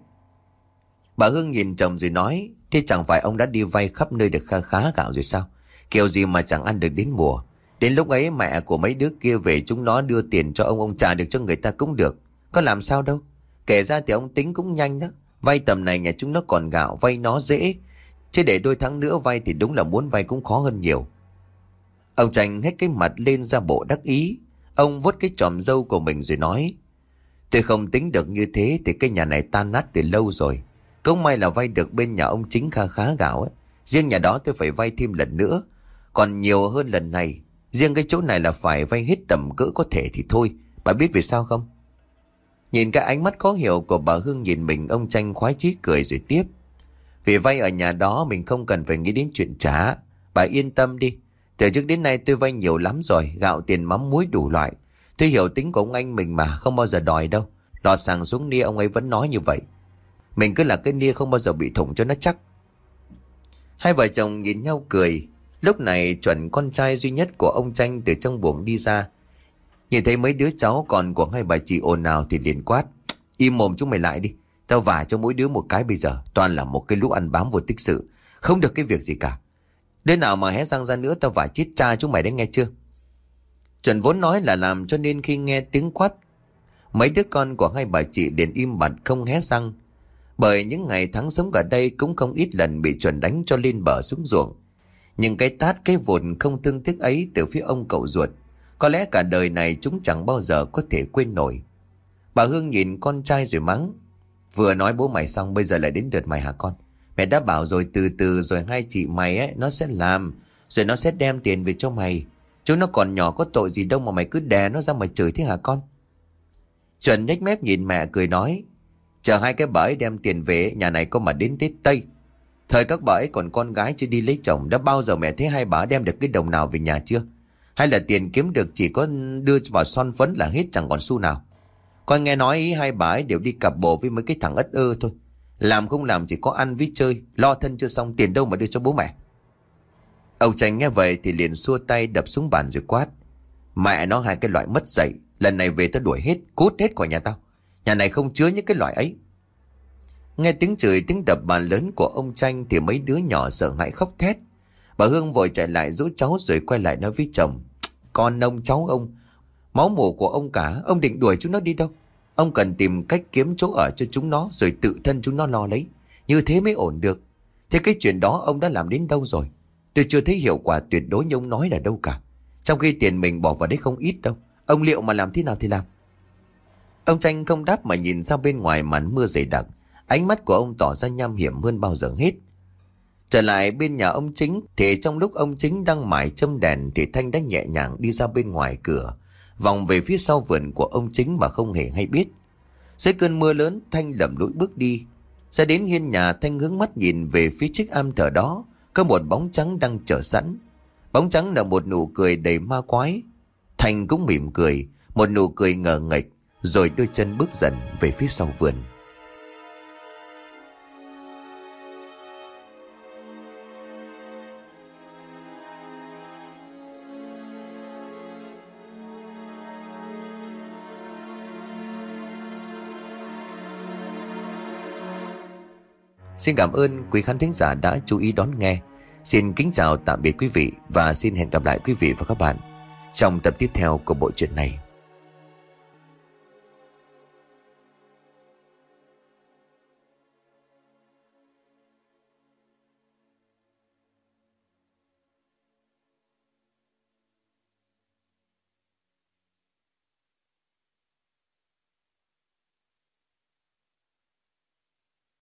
Bà Hương nhìn chồng rồi nói: "Thế chẳng phải ông đã đi vay khắp nơi được kha khá gạo rồi sao? Kiểu gì mà chẳng ăn được đến mùa. Đến lúc ấy mẹ của mấy đứa kia về chúng nó đưa tiền cho ông, ông trả được cho người ta cũng được. Có làm sao đâu. Kể ra thì ông tính cũng nhanh đó. Vay tầm này nhà chúng nó còn gạo, vay nó dễ. Chứ để đôi tháng nữa vay thì đúng là muốn vay cũng khó hơn nhiều." Ông Tranh hết cái mặt lên ra bộ đắc ý. Ông vuốt cái chòm râu của mình rồi nói: "Tôi không tính được như thế thì cái nhà này tan nát từ lâu rồi. Cũng may là vay được bên nhà ông Chính kha khá gạo ấy. Riêng nhà đó tôi phải vay thêm lần nữa, còn nhiều hơn lần này. Riêng cái chỗ này là phải vay hết tầm cỡ có thể thì thôi. Bà biết vì sao không?" Nhìn cái ánh mắt khó hiểu của bà Hương nhìn mình, ông Tranh khoái chí cười rồi tiếp: "Vì vay ở nhà đó mình không cần phải nghĩ đến chuyện trả. Bà yên tâm đi. Từ trước đến nay tôi vay nhiều lắm rồi, gạo tiền mắm muối đủ loại. Tôi hiểu tính của ông anh mình mà, không bao giờ đòi đâu. Lọt sàng xuống nia ông ấy vẫn nói như vậy. Mình cứ là cái nia không bao giờ bị thủng cho nó chắc." Hai vợ chồng nhìn nhau cười. Lúc này Chuẩn, con trai duy nhất của ông Tranh, từ trong buồng đi ra. Nhìn thấy mấy đứa cháu còn của hai bà chị ồn ào thì liền quát: "Im mồm chúng mày lại đi. Tao vả cho mỗi đứa một cái bây giờ. Toàn là một cái lũ ăn bám vô tích sự, không được cái việc gì cả. Đứa nào mà hé răng ra nữa tao vả chết cha chúng mày đấy, nghe chưa?" Chuẩn vốn nói là làm, cho nên khi nghe tiếng quát, mấy đứa con của hai bà chị liền im bặt không hé răng. Bởi những ngày tháng sống ở đây cũng không ít lần bị Chuẩn đánh cho lên bờ xuống ruộng. Nhưng cái tát cái vụn không thương tiếc ấy từ phía ông cậu ruột, có lẽ cả đời này chúng chẳng bao giờ có thể quên nổi. Bà Hương nhìn con trai rồi mắng: "Vừa nói bố mày xong bây giờ lại đến lượt mày hả con? Mẹ đã bảo rồi, từ từ rồi hai chị mày ấy nó sẽ làm, rồi nó sẽ đem tiền về cho mày. Chúng nó còn nhỏ có tội gì đâu mà mày cứ đè nó ra mà chửi thế hả con?" Chuẩn nhếch mép nhìn mẹ cười nói: "Chờ hai cái bà ấy đem tiền về, nhà này có mà đến Tết Tây. Thời các bà ấy còn con gái chưa đi lấy chồng, đã bao giờ mẹ thấy hai bà đem được cái đồng nào về nhà chưa? Hay là tiền kiếm được chỉ có đưa vào son phấn là hết, chẳng còn xu nào? Con nghe nói ý hai bà ấy đều đi cặp bồ với mấy cái thằng ất ơ thôi. Làm không làm chỉ có ăn với chơi, lo thân chưa xong, tiền đâu mà đưa cho bố mẹ." Ông Tranh nghe vậy thì liền xua tay đập xuống bàn rồi quát: "Mẹ nó hai cái loại mất dạy, lần này về tao đuổi hết, cút hết khỏi nhà tao. Nhà này không chứa những cái loại ấy." Nghe tiếng chửi, tiếng đập bàn lớn của ông Tranh thì mấy đứa nhỏ sợ hãi khóc thét. Bà Hương vội chạy lại dỗ cháu rồi quay lại nói với chồng: "Con ông, cháu ông, máu mủ của ông cả, ông định đuổi chúng nó đi đâu? Ông cần tìm cách kiếm chỗ ở cho chúng nó, rồi tự thân chúng nó lo lấy. Như thế mới ổn được. Thế cái chuyện đó ông đã làm đến đâu rồi? Tôi chưa thấy hiệu quả tuyệt đối như ông nói là đâu cả. Trong khi tiền mình bỏ vào đấy không ít đâu. Ông liệu mà làm thế nào thì làm." Ông Tranh không đáp mà nhìn ra bên ngoài màn mưa dày đặc. Ánh mắt của ông tỏ ra nham hiểm hơn bao giờ hết. Trở lại bên nhà ông Chính thì trong lúc ông Chính đang mải châm đèn thì Thanh đã nhẹ nhàng đi ra bên ngoài cửa, vòng về phía sau vườn của ông Chính mà không hề hay biết. Dưới cơn mưa lớn, Thanh lầm lũi bước đi. Ra đến hiên nhà, Thanh hướng mắt nhìn về phía chiếc am thờ đó, có một bóng trắng đang chờ sẵn. Bóng trắng là một nụ cười đầy ma quái. Thanh cũng mỉm cười, một nụ cười ngờ nghệch, rồi đôi chân bước dần về phía sau vườn. Xin cảm ơn quý khán thính giả đã chú ý đón nghe. Xin kính chào tạm biệt quý vị và xin hẹn gặp lại quý vị và các bạn trong tập tiếp theo của bộ truyện này.